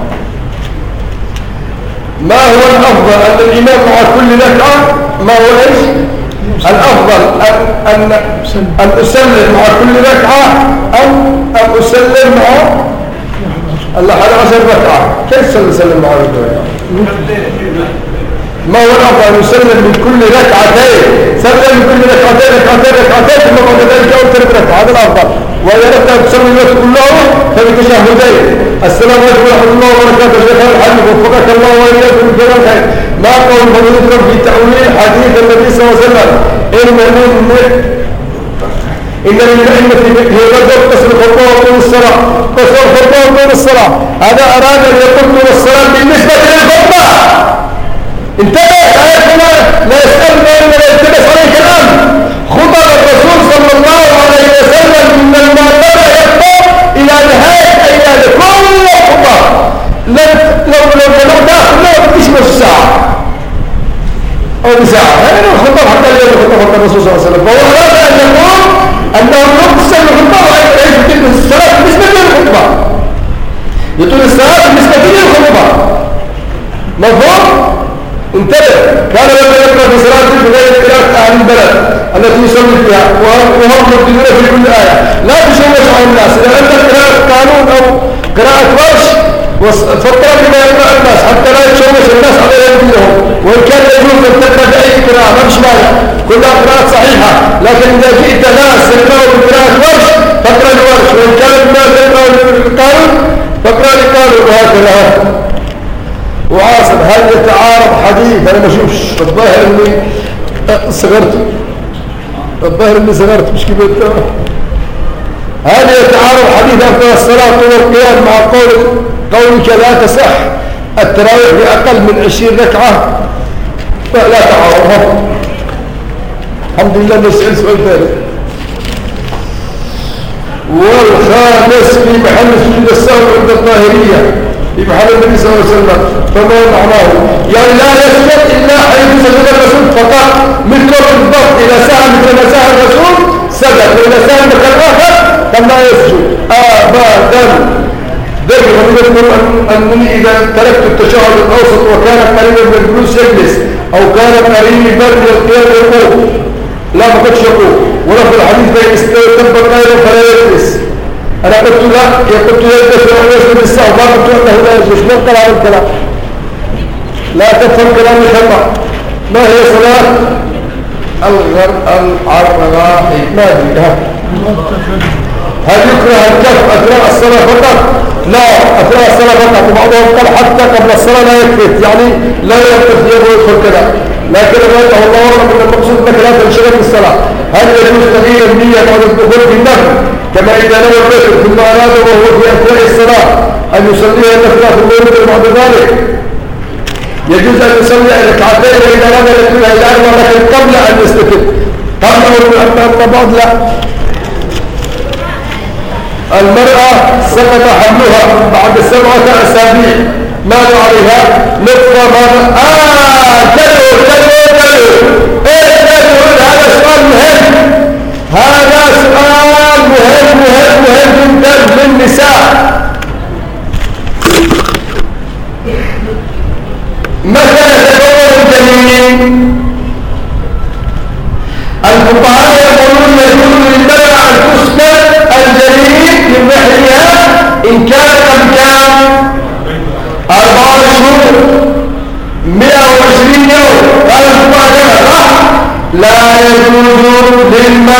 ما هو الأفضل أن الإمام مع كل ركعة؟ ما هو إيش؟ الأفضل أن أسلم مع كل ركعة أم أسلم مع الله 11 ركعة؟ كيف سنسلم مع ركعة؟ ما هو الأفضل أن يسلم من كل ركعتين، سلم من كل ركعتين ثم بعد ذلك أول 3 ركعة، هذا الأفضل. وإذا أردت أن تصلي الوقت كله فبتشهدين السلام عليكم ورحمة الله وبركاته. شيخ الحبيب وفقك الله وإياكم بكل خير. ما قول فضيلتكم في تأويل حديث النبي صلى الله عليه وسلم إن للأئمة في فقه الرجل قصر الخطبة وطول الصلاة، قصر الخطبة وطول الصلاة، هذا أراد أن يقول طول الصلاة بالنسبة للخطبة. انتبه لا يسألنا ولا يلتبس عليك الآن. خطب الرسول صلى الله عليه وسلم من المعتبر يخطب إلى نهاية أيام كل خطبة، لو داخل لا تشبه الساعة أو بساعة، هذا الخطب حتى اليوم خطب الرسول صلى الله عليه وسلم. فهو أراد أن يقول أنه يقسم الخطبة ويعيش تلك الصلاة بالنسبة للخطبة، يطول الصلاة بالنسبة للخطبة. مفهوم؟ انتبه. كان لما يقرأ في صلاة بغير قراءة أهل البلد التي يصلي فيها وهم يبدلون في كل آية، لا تشوش على الناس. إذا عندك قراءة قانون أو قراءة ورش فاضطر بما يقرأ الناس حتى لا يتشوش الناس على يدينهم، وإن كان يجوز أن تقرأ بأي قراءة ما فيش مانع، كلها قراءات صحيحة، لكن إذا جئت ناس يقرأوا بقراءة ورش فاقرأ الورش، وإن كان الناس يقرأوا القانون فاقرأ القانون، وهكذا. وعاصم هل يتعارض حديث؟ أنا ما أشوفش، الظاهر إني صغرت، الظاهر إني صغرت مش كبرت. هل يتعارض حديث أفضل الصلاة طول القيام مع قولك لا تصح التراويح بأقل من 20 ركعة؟ لا تعارض. الحمد لله نسأل سؤال ثاني. والخامس في محل سجود السهو عند الظاهرية في محل النبي صلى الله عليه وسلم، فما معناه؟ يعني لا يسجد إلا حيث سجد الرسول فقط، مثل بالضبط. إذا سهل مثل ما سهل الرسول سجد، وإذا سهل مكان آخر فلا يسجد أبدا. ذكر يذكر أنني إذا تركت التشهد الأوسط وكان قريبا من الجلوس يجلس، أو كان قريبا من القيام يقوم، لا ما كنتش يقوم. ولفظ الحديث بين استيقظ قائما فلا يجلس. أنا قلت لا، قلت يجلس ولا يسجد السهو، ما قلت أنه لا يجلس. من قال هذا الكلام؟ لا تفهم كلامي خطأ. ما هي صلاة الرغائب؟ ما أدري هل يكره الكف أثناء الصلاة فقط؟ لا، أثناء الصلاة فقط. وبعضهم قال حتى قبل الصلاة لا يكفت، يعني لا يكفت يده ويدخل كذا. لكن رأيته الله أعلم أن المقصود أنك لا تنشغل في الصلاة. هل يجوز تغيير النية بعد الدخول في النفل كما إذا نوى الرجل ثم أراد وهو في أثناء الصلاة أن يصليها النفل ثم يريد بعد ذلك؟ يجوز أن يصلي ركعتين وإذا أراد أن يكملها إلى 4 لكن قبل أن يستتب. قبل أن بعد لا. المرأة سقط حملها بعد 7 أسابيع، ماذا عليها؟ نطفة ماذا؟ تلو ايه تلو؟ هذا سؤال مهم، هذا سؤال مهم جدا للنساء. متى يتكون الجنين؟ الفقهاء يقولون يجوز للمرأة أن تسكت الجنين من رحمها إن كان كم 4 شهور 120 يوم. قال الفقهاء صح؟ لا يجوز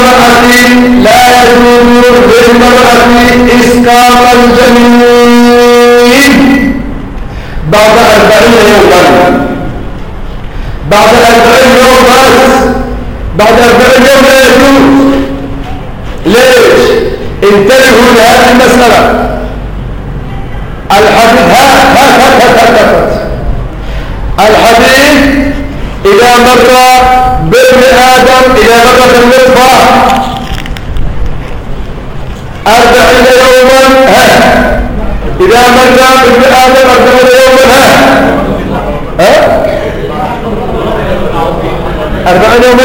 للمرأة إسقاط الجنين بعد 40 يوما. بعد 40 يوم بس، بعد 40 يوم لا يجوز. ليش؟ انتبهوا لهذه المسألة. الحديث إذا مر بابن آدم، إذا مرت النطفة 40 يوما إذا مر بابن آدم 40 يوما 40 يوما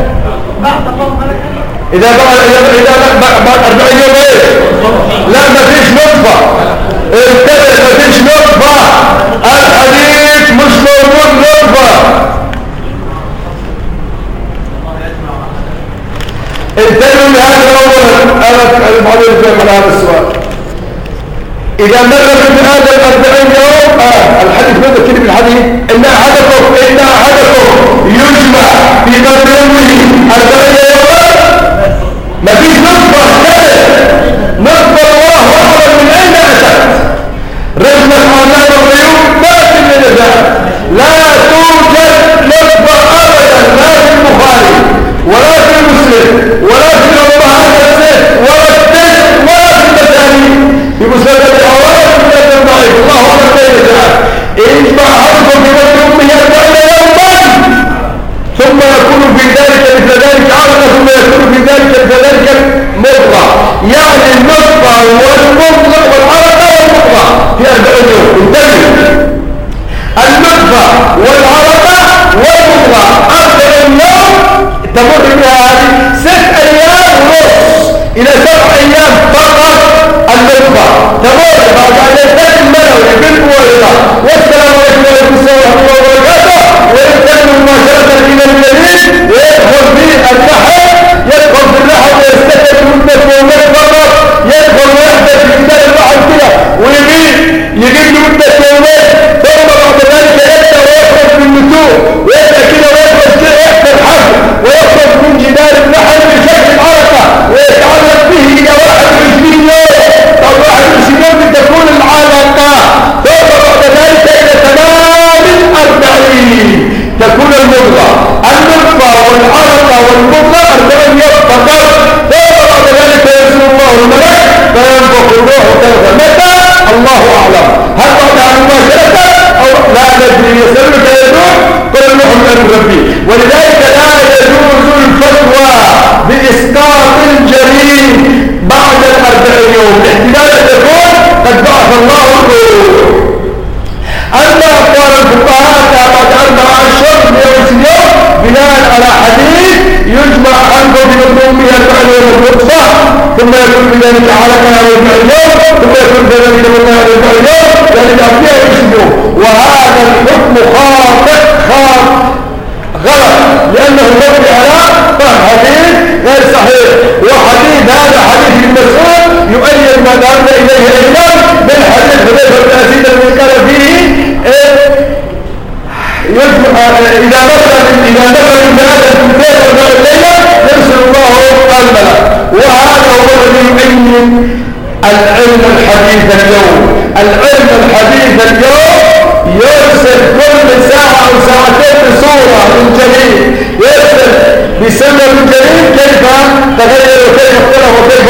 إذا بعد 40 يوم لا ما فيش نطفة. انتبه، ما فيش نطفة. الحديث مش موجود نطفة. انتبهوا لهذا أولا. أنا بعض الجمع على هذا السؤال. إذا مر بابن آدم 40 يوم الحديث ماذا كلمة الحديث؟ إن أحدكم يجمع في بطن أمه 40 يوما. ما فيش نطفة. نطفة الله أعلم من أين أتت. رجل الحمام والغيوم باطل من الذات. لا توجد نطفة أبدا، لا في البخاري ولا في مسلم ولا في الأمهات الست ولا الدين ولا في المسانيد في مسند الحواري ومسند الضعيف. الله أعلم بين الذات. إجمع أرضه في بطن أمه 40 يوما ثم يكون في ذلك مثل ذلك علقة ثم يكون في ذلك مثل ذلك مضغة. يعني النطفة والمضغة والعلقة والمضغة في 40 يوم. انتبهوا، النطفة والعلقة والمضغة 40 يوم تمر بها هذه 6 أيام ونص إلى 7 أيام فقط. النطفة تمر بعد أن ينتهي المنوي بالقوة. والسلام عليكم ورحمة الله وبركاته. وينتهي مباشرة إلى الجنين ويدخل في اللحم، يدخل في اللحم ويستكشف مدة يومين فقط. يدخل وحدة في كتاب اللحم كده ويجيب لمدة يومين، ثم بعد ذلك يبدأ ويخرج من النتوء ويبدأ كده ويخرج كده يحت الحمل ويخرج من جدار اللحم بشكل حركة ويتعلق به إلى 21 يوم. أو 21 يوم تكون العلقة، ثم بعد ذلك إلى تمام 40 تكون المضغة. النطفة والعلقة والمضغة 40 يوم فقط. ثم بعد ذلك يرسل الله الملك فينفخ الروح وتنفخ. متى؟ الله أعلم. هل بعدها مباشرة أو لا ندري؟ يسألك يدور قل الروح من أمر ربي. ولذلك لا يجوز الفتوى بإسقاط الجنين بعد 40 يوم، احتمال أن يكون قد بعث الله الروح. أما أقوال الفقهاء بعد 4 أشهر 120 يوم بناء على حديث يجمع عنه ببطن أمه 40 يوم نطفة ثم يكون بذلك علقة 40 يوم ثم يكون بذلك مضغة 40 يوم، يعني الأنبياء 20 يوم. وهذا الحكم غلط لأنه مبني على فهم حديث غير صحيح. وحديث هذا حديث المسؤول يؤيد ما ذهبنا إليه الإمام من حديث حذيفة بن أسيد الذي قال فيه إذا مر العلم الحديث اليوم يرسل كل ساعة أو ساعتين بصورة من جديد، يرسل بسبب جديد كيف تغير وكيف اختلف وكيف.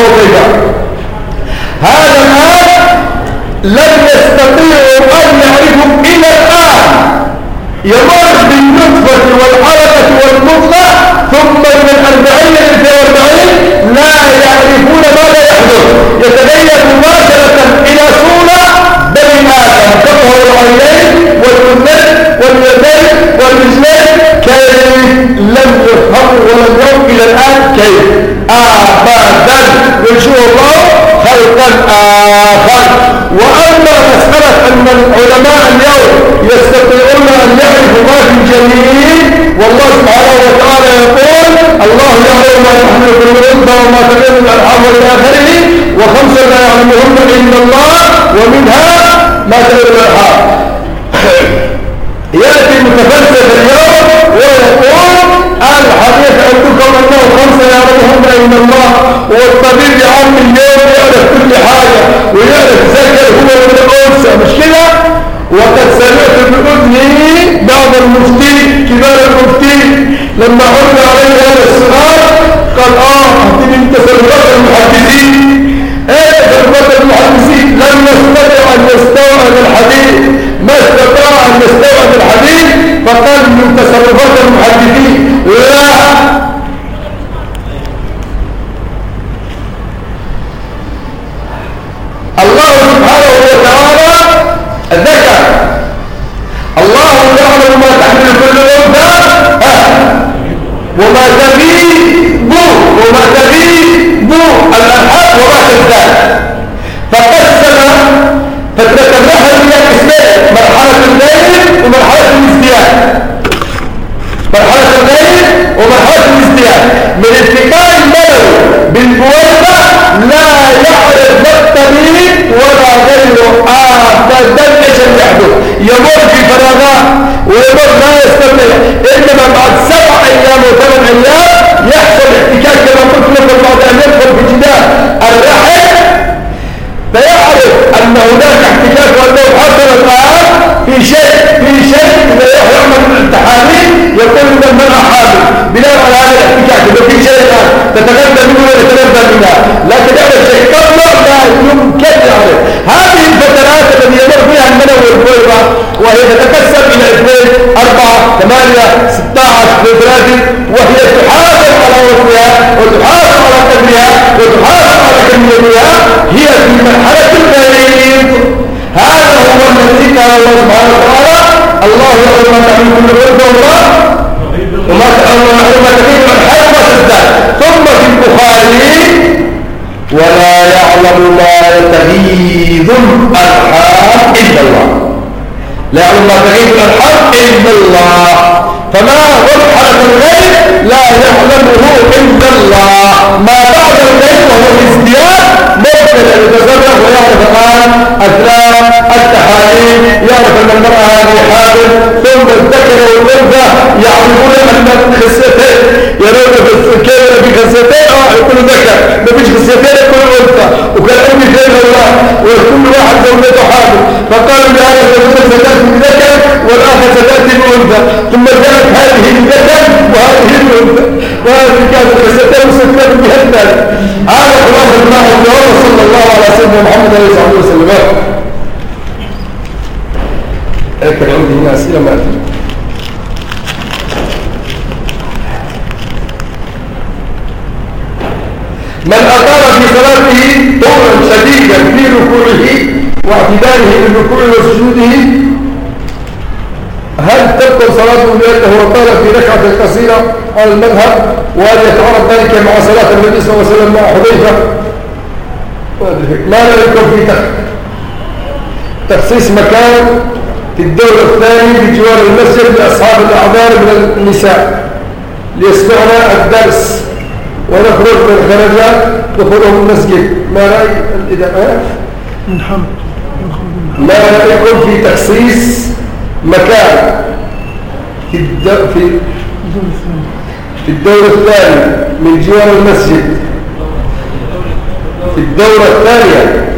هذا الآن لم يستطيعوا أن يعرفوا إلى الآن، يمر بالنطفة والحركة والمضغة ثم من 40 إلى 42 لا يعرفون ماذا يحدث، يتغير مباشرة إلى صورة بني آدم تظهر العينين والأذنين واليدين والرجلين. كيف لم يفهموا ولم يروا إلى الآن كيف أبدا ينشئ الله خلقا آخر. وأما مسألة أن العلماء اليوم يستطيعون أن يعرفوا ما في الجنين، والله سبحانه وتعالى يقول الله يعلم ما يحمل كل أنثى وما تغير الأرحام إلى آخره، وخمسة لا يعلمهن إلا الله ومنها ما تغير الأرحام. يأتي متفلسف اليوم ويقول الحديث عندكم أنه خمسة يعلمهن إلا الله، والطبيب يعلم اليوم يعرف كل حاجة ويعرف ذكر هو من الأنثى، مش كده؟ وقد سمعت بأذني بعض المفتين كبار المفتين لما عرض عليه هذا السؤال قال أهدي من تصرفات المحدثين. ايه تصرفات المحدثين؟ لم يستطع أن يستوعب الحديث، ما استطاع أن يستوعب الحديث فقال من تصرفات المحدثين. لا، الله سبحانه وتعالى ذكر الله يعلم ما تحمل كل أنثى وما تغيب الأرحام وما تزداد، فقسم فترة الرحم إلى قسمين: مرحلة الليل ومرحلة الازدياد. من اتقاء الملل بالبويضة لا يعرف لا الطبيب ولا غيره أبدا ايش اللي يحدث، يمر في فراغات ويمر لا يستطيع، انما بعد 7 أيام و8 أيام يحصل احتكاك كما قلت لكم بعد ان يدخل في جدار الرحم فيعرف ان هناك احتكاك وانه حصل الان في شيء اذا يعمل التحاليل يقول ان المرأة حامل بناء على هذا الاحتكاك، اذا في شيء الان تتغذى منه ويتغذى منها، لكن هذا الشيء قبل لا يمكن يعرف. هذه الفترات التي يمر فيها المنى والبويضة وهي تتقسم الى 2 4 8 16 30، وهي تحاسب على وزنها وتحاسب على قدرها وتحاسب على كميتها، هي في مرحلة البريد. هذا هو الذي قال الله سبحانه وتعالى الله يعلم ما تحمل كل أنثى وما تغيب الأرحام وما تزداد. ثم في البخاري ولا يعلم ما تغيب الأرحام إلا الله، لا يعلم ما تغيب الأرحام إلا الله، فما مرحلة الغيب لا يعلمه إلا الله. ما بعد الغيب وهو الازدياد ممكن أن يتصرف ويعرف الآن أثناء التحاليل، يعرف أن المرأة هذه حامل، ثم الذكر والأنثى يعرفون أن الخصيتين يرون كيف في خصيتين يكون ذكر، ما فيش خصيتين يكون أنثى، وكان أمي فين الله وكل واحد زوجته حامل، فقالوا لهذا الزوجة ستأتي بذكر والآخر ستأتي بأنثى، ثم جاءت هذه بذكر وهذه بأنثى، وهذه كانت الخصيتين وستأتي بهذا. هذا خلاصة الله الجواب، صلى الله على سيدنا محمد عليه الصلاة والسلام. اكتب عندي هنا أسئلة ما أتي. من أطال في صلاته طولا شديدا في ركوعه واعتداله بالركوع وسجوده هل تبطل صلاته لأنه طال في ركعة قصيرة على المذهب، وهل يتعرض ذلك مع صلاة النبي صلى الله عليه وسلم مع حذيفة؟ ما لا يكون في تخصيص مكان في الدور الثاني بجوار المسجد لأصحاب الأعذار من النساء ليسمعنا الدرس ونخرج من الخرجات دخولهم المسجد. ما رأي الإدارة؟ ما رأيكم في تخصيص مكان في الدور الثاني من جوار المسجد، في الدورة الثانية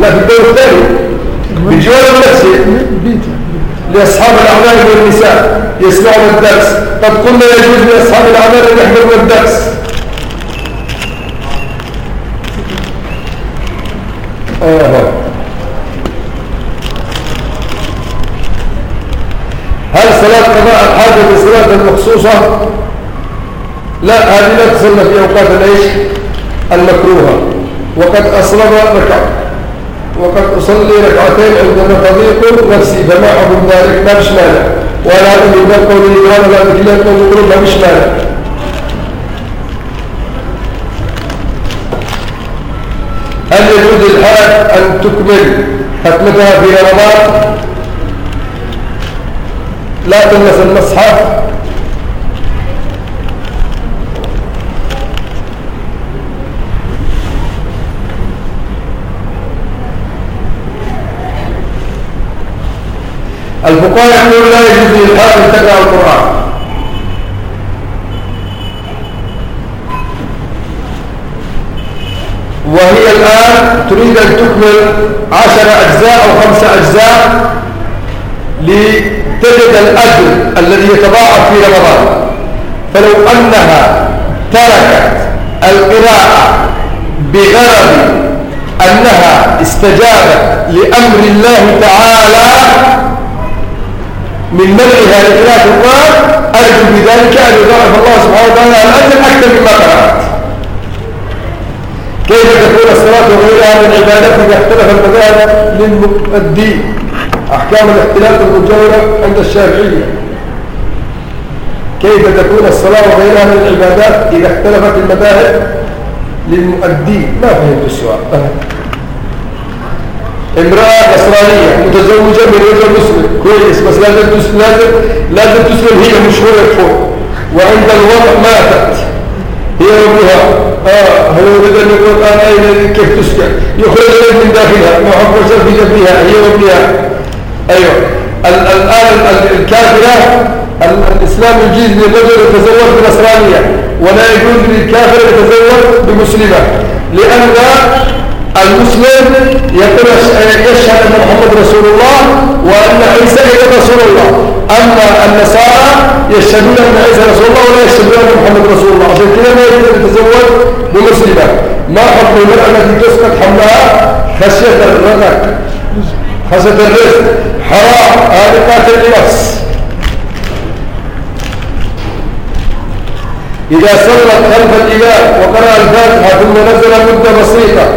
لا في الدور الثاني بجوار المسجد لأصحاب الأعمال والنساء يسمعون الدرس. قد قلنا يجوز لأصحاب الأعمال أن يحضرون الدرس. هل صلاة قضاء الحاجة بصلاة مخصوصة؟ لا، هذه لا تصلى في أوقات العيش المكروهة. وقد أصلي ركعتين عندما تضيق نفسي فما حكم ذلك؟ ما فيش مانع. ولا أدري من قولي ولا بكلمة قولي ما فيش مانع. هل يجوز الحاج أن تكمل ختمتها في رمضان؟ لا تلمس المصحف. الفقهاء يقولون لا يجوز للحاج أن تقرأ القرآن. وهي الآن تريد أن تكمل 10 أجزاء أو 5 أجزاء لتجد الأجر الذي يتضاعف في رمضان. فلو أنها تركت القراءة بغرض أنها استجابت لأمر الله تعالى من منعها لقراءة القرآن، أرجو بذلك أن يضاعف الله سبحانه وتعالى الأجر أكثر مما قرأت. كيف تكون الصلاة وغيرها من عبادات إذا اختلف المذاهب للمؤدين؟ أحكام الاختلاف المجاورة عند الشافعية. كيف تكون الصلاة وغيرها من العبادات إذا اختلفت المذاهب للمؤدين؟ ما فهمت السؤال. امرأة نصرانية متزوجة من رجل مسلم كويس، بس لازم تسلم هي مشهورة فوق، وعند الوضع ماتت هي وابنها. هو يريد أن يقول أين كيف تسكن؟ يخرج الولد من داخلها وحب وشر في جنبها هي وابنها. أيوة. الآن الكافرة الإسلام يجيز للرجل يتزوج بنصرانية، ولا يجوز للكافر يتزوج بمسلمة، لأن المسلم يقول يشهد أن محمد رسول الله وأن عيسى رسول الله. أما النصارى يشهدون أن عيسى رسول الله ولا يشهدون أن محمد رسول الله. عشان كده ما يجوز أن يتزوج بمسلمة. ما حكم المرأة التي تسقط حملها خشية الرزق؟ خشية الرزق حرام، هذا قاتل لنفس. إذا صلت خلف الإمام وقرأ الفاتحة ثم نزل مدة بسيطة،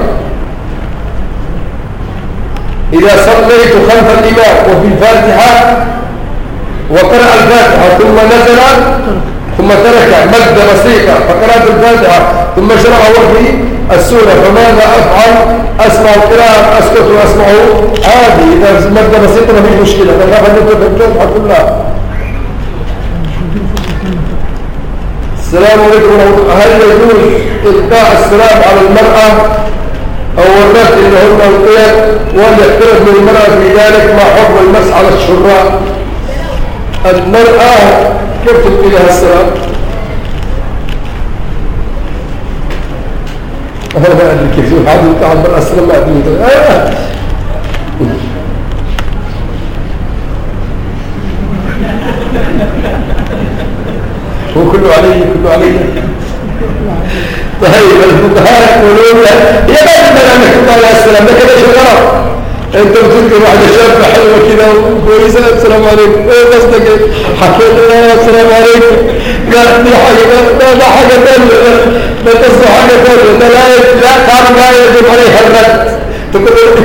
إذا صليت خلف الإمام وفي الفاتحة وقرأ الفاتحة ثم نزل ثم ترك مدة بسيطة فقرأت الفاتحة ثم شرع وفي السورة، فماذا أفعل؟ أسمع القراءة أسكت وأسمعه عادي. إذا مدة بسيطة ما فيش مشكلة، فكيف نترك الفاتحة كلها؟ السلام عليكم ورحمة الله. هل يجوز إلقاء السلام على المرأة أو الرد إنهن القيد، وأن يختلف من المرأة في ذلك؟ ما حكم المسح على الشراء؟ المرأة كيف تلقي لها السلام؟ كيف يقول حاضر بتاع المرأة السلام عليكم. هو كله علي. طيب الفقهاء يقولون هي ما تقبل انك تقول عليها السلام، ده كده شيء غلط. انت بتذكر واحده شابه حلوه كده وكويسه السلام عليكم، ايه قصدك ايه؟ حكيت لها السلام عليكم، قالت لي حاجه ده حاجه ثانيه، ده قصده حاجه ثانيه، ده لا تعرف لا يجب عليها الرد. تقول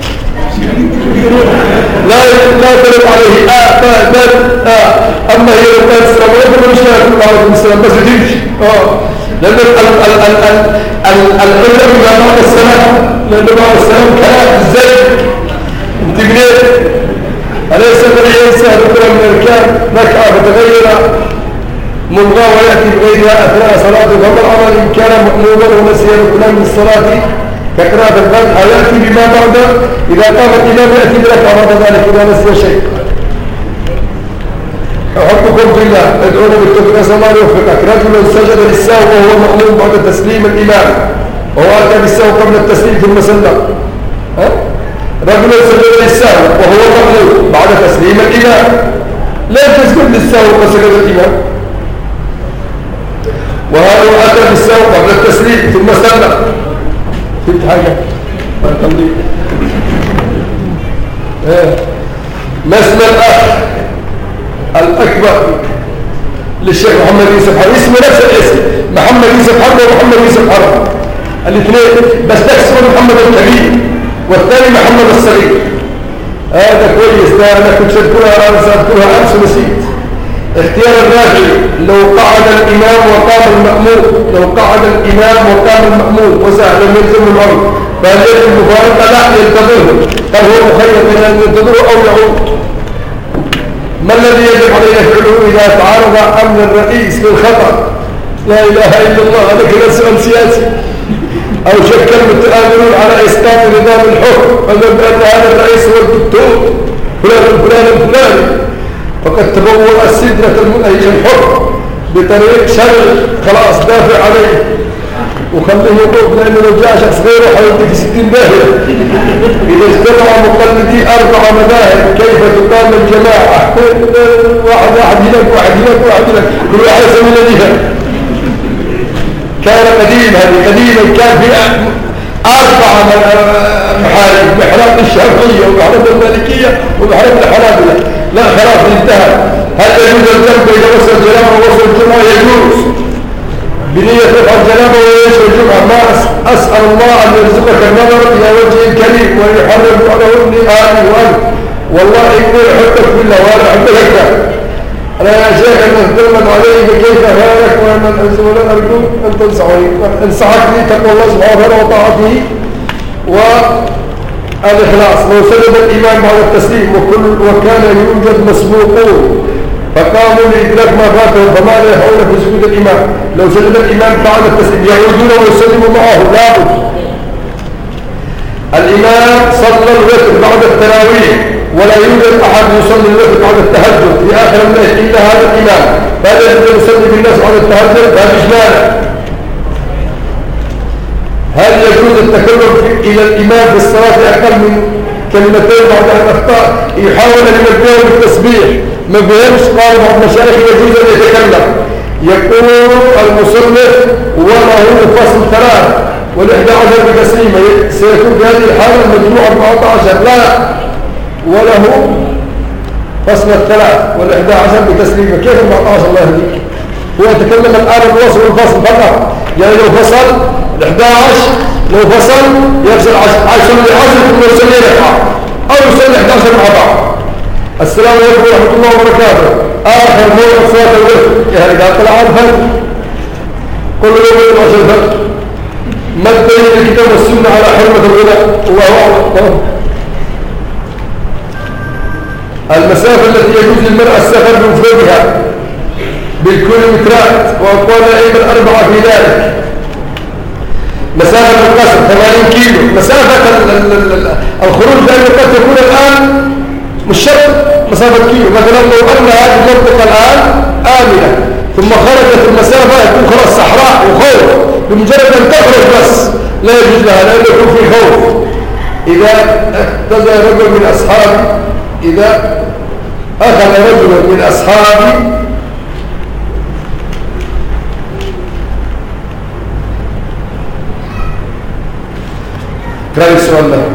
لا ترد عليه اما هي لو كانت السلام عليكم مش لا تقول السلام بس تمشي. لأن العلم بما بعد السلام، لأن بعد السلام كلام ازاي انت منين؟ أليس الذي ينسى ركنا من الأركان ركعة فتغير ملغى ويأتي بغيرها أثناء صلاته، فطبعا إن كان مأموما ونسي ركنا من الصلاة كقراءة الفاتحة يأتي بما بعد، إذا قام الإمام يأتي بركعة بعد ذلك إذا نسي شيء. أحبكم في الله، ادعوني بالتوفيق، نسأل الله يوفقك. رجل سجد للسهو وهو مأموم بعد تسليم الإمام، وهو أتى بالسهو قبل التسليم ثم سلم. رجل سجد للسهو وهو مأموم بعد تسليم الإمام، لا تسجد للسهو وسجد الإمام، وهذا أتى بالسهو قبل التسليم ثم سلم. فهمت حاجة؟ مثل الأخ الأكبر للشيخ محمد يوسف حرب، اسمه نفس الاسم، محمد يوسف حرب ومحمد يوسف حرب الاثنين، بس ده اسمه محمد الكبير والثاني محمد الصغير. هذا كويس، ده انا كنت اذكرها امس ونسيت. اختيار الراجل لو قعد الامام وقام المأموم، لو قعد الامام وقام المأموم وسهل لم يلزم الامر، فهل يجب المفارقه؟ لا، ينتظره، قال هو مخير من ان ينتظره او يعود. ما الذي يجب علينا فعله اذا تعارض امر الرئيس بالخطر؟ لا اله الا الله، هذا كده سؤال سياسي. او شك المتآمرون على اسقاط نظام الحكم فقد بان هذا الرئيس هو الدكتور فلان الفلاني الفلاني، فقد تبوأ السدرة المنهج الحكم بطريق شر، خلاص دافع عليه وخليه يقول، لانه لو جاء شخص غيره حيوديك 60 داهية. اذا اجتمع مقلدي 4 مذاهب كيف تقام الجماعة؟ واحد هناك واحد هناك واحد هناك، كل واحد يسوي له جهة. كان قديم، هذه قديما كان في 4 محارب، محراب الشافعية ومحراب المالكية ومحراب الحنابلة. لا خلاص انتهى. هل يجوز الجنب إذا وصل الجنابة ووصل الجمعة؟ يجوز بنية رفع الجنابة ويشفى الجمعة. ما أسأل الله أن يرزقك النظر إلى وجه كريم وأن يحرم على ابن آله وأنت، والله إني أحبك بالله وأنا أحبك. أنا يا شيخ أن أهتمت عليك كيف هالك، وأن أنزل ولا أرجو أن تنصحني، أنصحك لي تقوى الله سبحانه وتعالى وطاعته والإخلاص. لو سجد الإمام بعد التسليم وكان يوجد مسبوقون فقاموا لإدراك ما فاته، فما لا يحول في سجود الإمام. لو سجد الإمام بعد التسليم يعودون ويسلموا معه، لابد. الإمام صلى الوتر بعد التراويح ولا يوجد أحد يصلي الوتر بعد التهجد في آخر الليل إلا هذا الإمام، فهذا يقدر يصلي بالناس بعد التهجد، هذا مش مانع. هل يجوز التكلم إلى الإمام في الصلاة أقل من كلمتين بعد أن أخطأ؟ يحاول أن يبدأ بالتسبيح، ما فهمش. قال بعض المشايخ يجوز أن يتكلم. يقول المصنف وله فصل 3 وال11 بتسليمه، سيكون في هذه الحالة المجموع 14. لا، وله فصل 3 وال11 بتسليمه. كيف 14 الله يهديك؟ هو يتكلم الآن الوصل والفصل فقط، يعني لو فصل 11 لو فصل يفصل 10 ثم يصلي ركعة أو يصلي 11 مع بعض. السلام عليكم ورحمة الله وبركاته. آخر موضوع صلاة الوتر، يعني قال طلع الفجر كل يوم يطلع الفجر. ما الدليل الكتاب والسنة على حرمة الغناء؟ الله أعلم. المسافة التي يجوز للمرأة السفر بمفردها بالكيلومترات، وأقوال العلم الأربعة في ذلك. مسافة القصر 80 كيلو، مسافة الخروج لأنه قد تكون الآن مش شرط مسافة كيلو. مثلا لو أن هذه المنطقة الآن آمنة ثم خرجت المسافة يكون خلاص صحراء وخوف، بمجرد أن تخرج بس لا يجوز لها لأنه يكون في خوف. إذا اقتدى رجل من أصحابي، إذا أخذ رجل من أصحابي كان السؤال له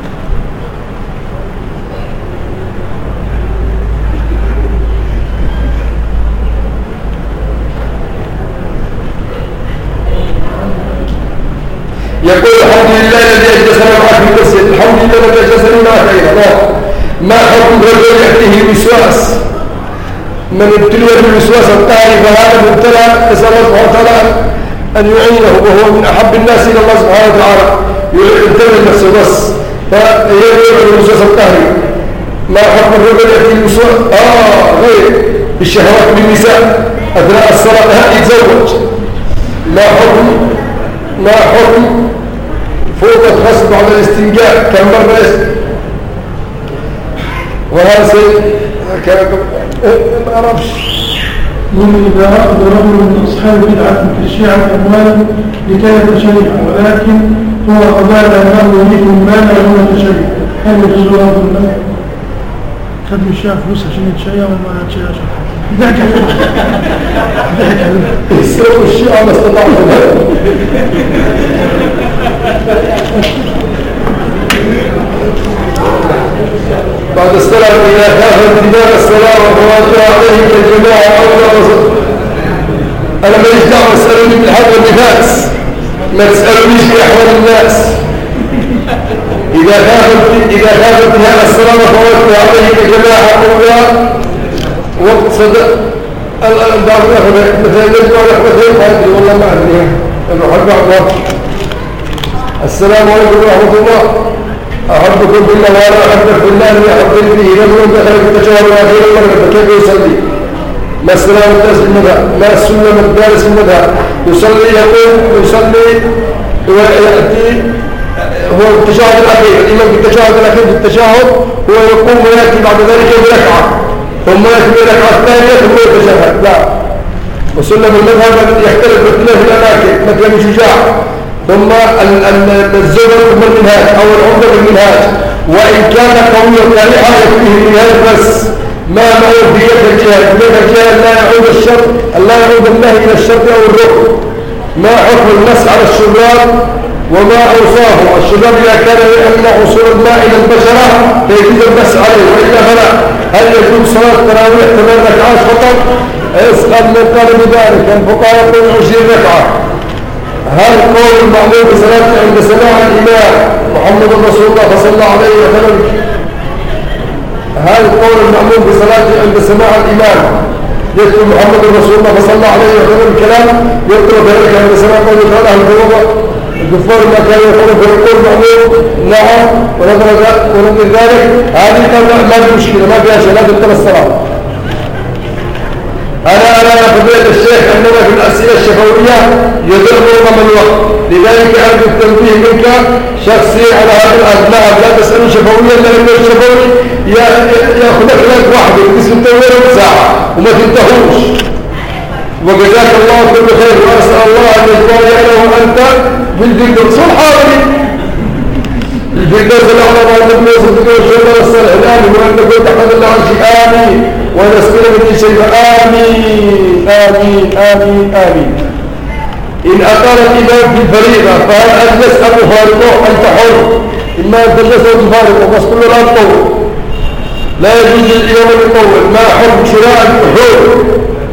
يقول الحمد لله الذي أجلسنا معك في المسجد، الحمد لله الذي أجلسنا معك إلى الله. ما حكم رجل يأتيه الوسواس؟ من ابتلي بالوسواس الطارئ فهذا مبتلى، نسأل الله سبحانه وتعالى أن يعينه، وهو من أحب الناس إلى الله سبحانه وتعالى. ينتبه نفسه بس فيدعو الوسواس الطارئ. ما حكم الرجل يأتيه الوسواس؟ غير الشهوات بالنساء أثناء الصلاة يتزوج. ما حكم فوق الغسل على الاستنجاء كم مرة وهذا ما أعرفش. من إذا أخذ رجل من أصحاب بدعة في الشيعة أموالا لكي يتشيع، ولكن هو قبال أنه يريد المال دون تشيع، هل يجوز هذا المال؟ خد من الشاف فلوس عشان يتشيع وما يتشيعش ضحك عليه يسوي الشيعة ما استطاعوا بعد السلام إذا خاف ابتداء السلام وفواته عليه كالجماعة أولى وصف. أنا ما يجدع أسألوني بالحق والنفاس، ما تسألونيش بأحوال الناس. إذا خاف ابتداء السلام وفواته عليه كالجماعة أولى وقت صدق بعض الأخوة مثلا نجمع رحمتين فأدري والله ما أدري الروح بعض. السلام عليكم ورحمة الله. أحبكم بالله وأنا أحبك بالله يحبني به رجل دخل في التشهد الأخير المغرب كيف يصلي؟ ما السلام الدرس المذهب؟ ما السلم الدارس المذهب؟ يصلي يقوم يصلي ويأتي هو التشهد الأخير الإمام في التشهد الأخير في التشهد هو يقوم ويأتي بعد ذلك بركعة ثم يأتي بركعة الثانية ثم يتشهد. لا، وسلم المذهب يختلف باختلاف الأماكن مثل شجاع ثم الزبر بالمنهاج أو العمدة بالمنهاج وإن كان قويا كالحة يكفيه المنهاج بس ما نعود بيد الجهاد لا يعود الشرط لا يعود النهي إلى الشرط أو الركن. ما حكم المس على الشراب وما أوصافه؟ الشراب إذا كان يمنع وصول الماء إلى البشرة فيجوز المس عليه وإلا فلا. هل يجوز صلاة التراويح 8 ركعات فقط؟ اسأل من قال بذلك الفقهاء يقولون 20 ركعة. هل قول المأمور بصلاة عند سماع الإمام محمد رسول الله صلى الله عليه وسلم هل قول المأمور بصلاة عند سماع الإمام يذكر محمد رسول الله صلى الله عليه وسلم الكلام يذكر ذلك عند سماع قوله تعالى الجواب الكفار ما كان يقول فيقول المأمور نعم ونظر ذلك هذه ما في مشكلة ما فيها شيء لا تبطل الصلاة. أنا فضيلة الشيخ أننا في الأسئلة الشفوية يضر نظم الوقت لذلك أرجو التنبيه منك شخصي على هذا الأبناء لا تسألوا شفويا لأن الشفوي يأخذك لك وحده باسم التنوير ساعة وما تنتهوش. وجزاك الله كل خير وأسأل الله أن يجمعني أنا وأنت بالفردوس الحاضر الفردوس الأعلى والنبي صلى الله عليه وسلم والصالح الآمين وأن تكون تحت الله عن شيء آمين ونسكن من شيء آمين آمين آمين آمين. إن أطال الإمام في الفريضة فهل أجلس أم يفارقه؟ أنت حر إما أن تجلس أو تفارقه بس كل لا تطول. لا يجوز الإمام أن يطول. ما حكم شراء الكحول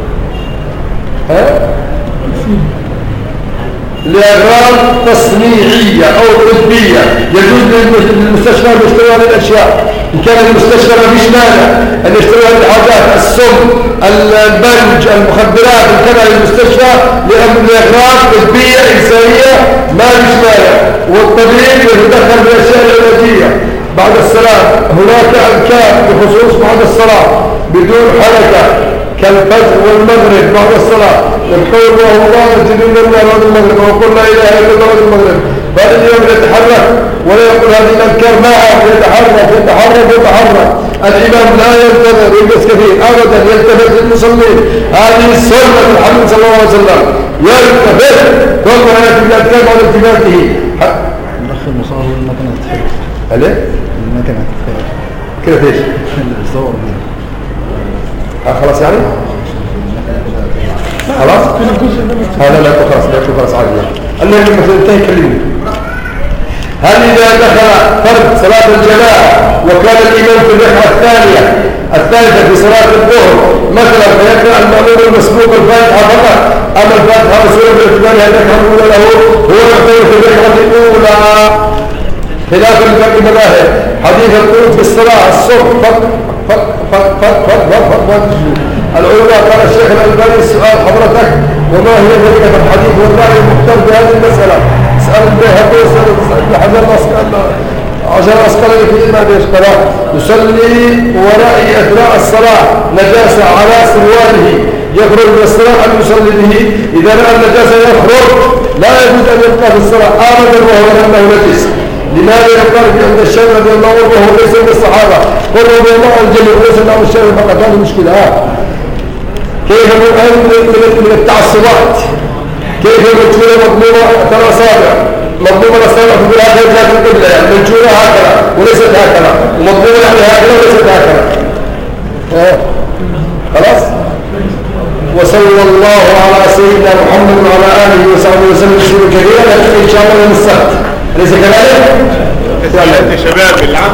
لأغراض تصنيعية أو طبية؟ يجوز للمستشفى أن يشتري هذه الأشياء. إن كان المستشفى ما فيش مانع أن يشتري هذه الحاجات السم البنج المخدرات كذا للمستشفى لأغراض طبية إنسانية ما فيش مانع. والطبيب يتدخل بالأشياء العلاجية. بعد الصلاة هناك أذكار بخصوص بعد الصلاة بدون حركة كالفجر والمغرب بعد الصلاة يقول الله جبين الله بعد المغرب وقل لا إله إلا الله بعد المغرب. بعد اليوم يتحرك ولا يقول هذه الأذكار معه يتحرك. الإمام لا ينتظر يلبس كثير أبدا يلتفت للمصلين. هذه السنة محمد صلى الله عليه وسلم يلتفت ثم يأتي الأذكار بعد التفاته. ندخل مصاب المكنة تتحرك. هلا؟ المكنة تتحرك. كيف ايش؟ الصور بيها. خلاص يعني؟ خلاص؟ هذا لا خلاص عادي. المهم لما تنتهي كلمني. هل إذا دخل فرد صلاة الجماعة وكان الإمام في الركعة الثالثة في صلاة الظهر مثلا فيقرأ المأمور المسبوق الفاتحة فقط أما الفاتحة رسول باعتبارها الركعة الأولى له هو يقول في الركعة الأولى خلاف الفرق المذاهب. حديث القنوت في الصلاة الصبح العلماء قال الشيخ الألباني السؤال حضرتك وما هي ذلك الحديث والله المختار بهذه المسألة؟ اسأل البيهقي حجر عشان أسقلني في إما بيشترى يصلي ورائي أثناء الصلاة نجاسة على سرواله يخرج من الصلاة أن يصلي به. إذا رأى النجاسة يخرج لا يجوز أن يبقى في الصلاة أبدا وهو أنه نجس. لماذا يقال في عند الشيخ رضي الله عنه وهو ليس من الصحابة قل رضي الله عن الجميع وليس من الشيخ فقط هذه مشكلة. كيف من التعصبات كيف المجهولة مضمومة 3 أصابع مضمومة الأصابع في هذا الجهة القبلة يعني مجهولة هكذا وليست هكذا، ومضمون يعني هكذا وليست هكذا. خلاص. وصلى الله على سيدنا محمد وعلى اله وصحبه وسلم تسليما كثيرا. ان شاء الله يوم السبت، اليس كذلك؟ شباب العام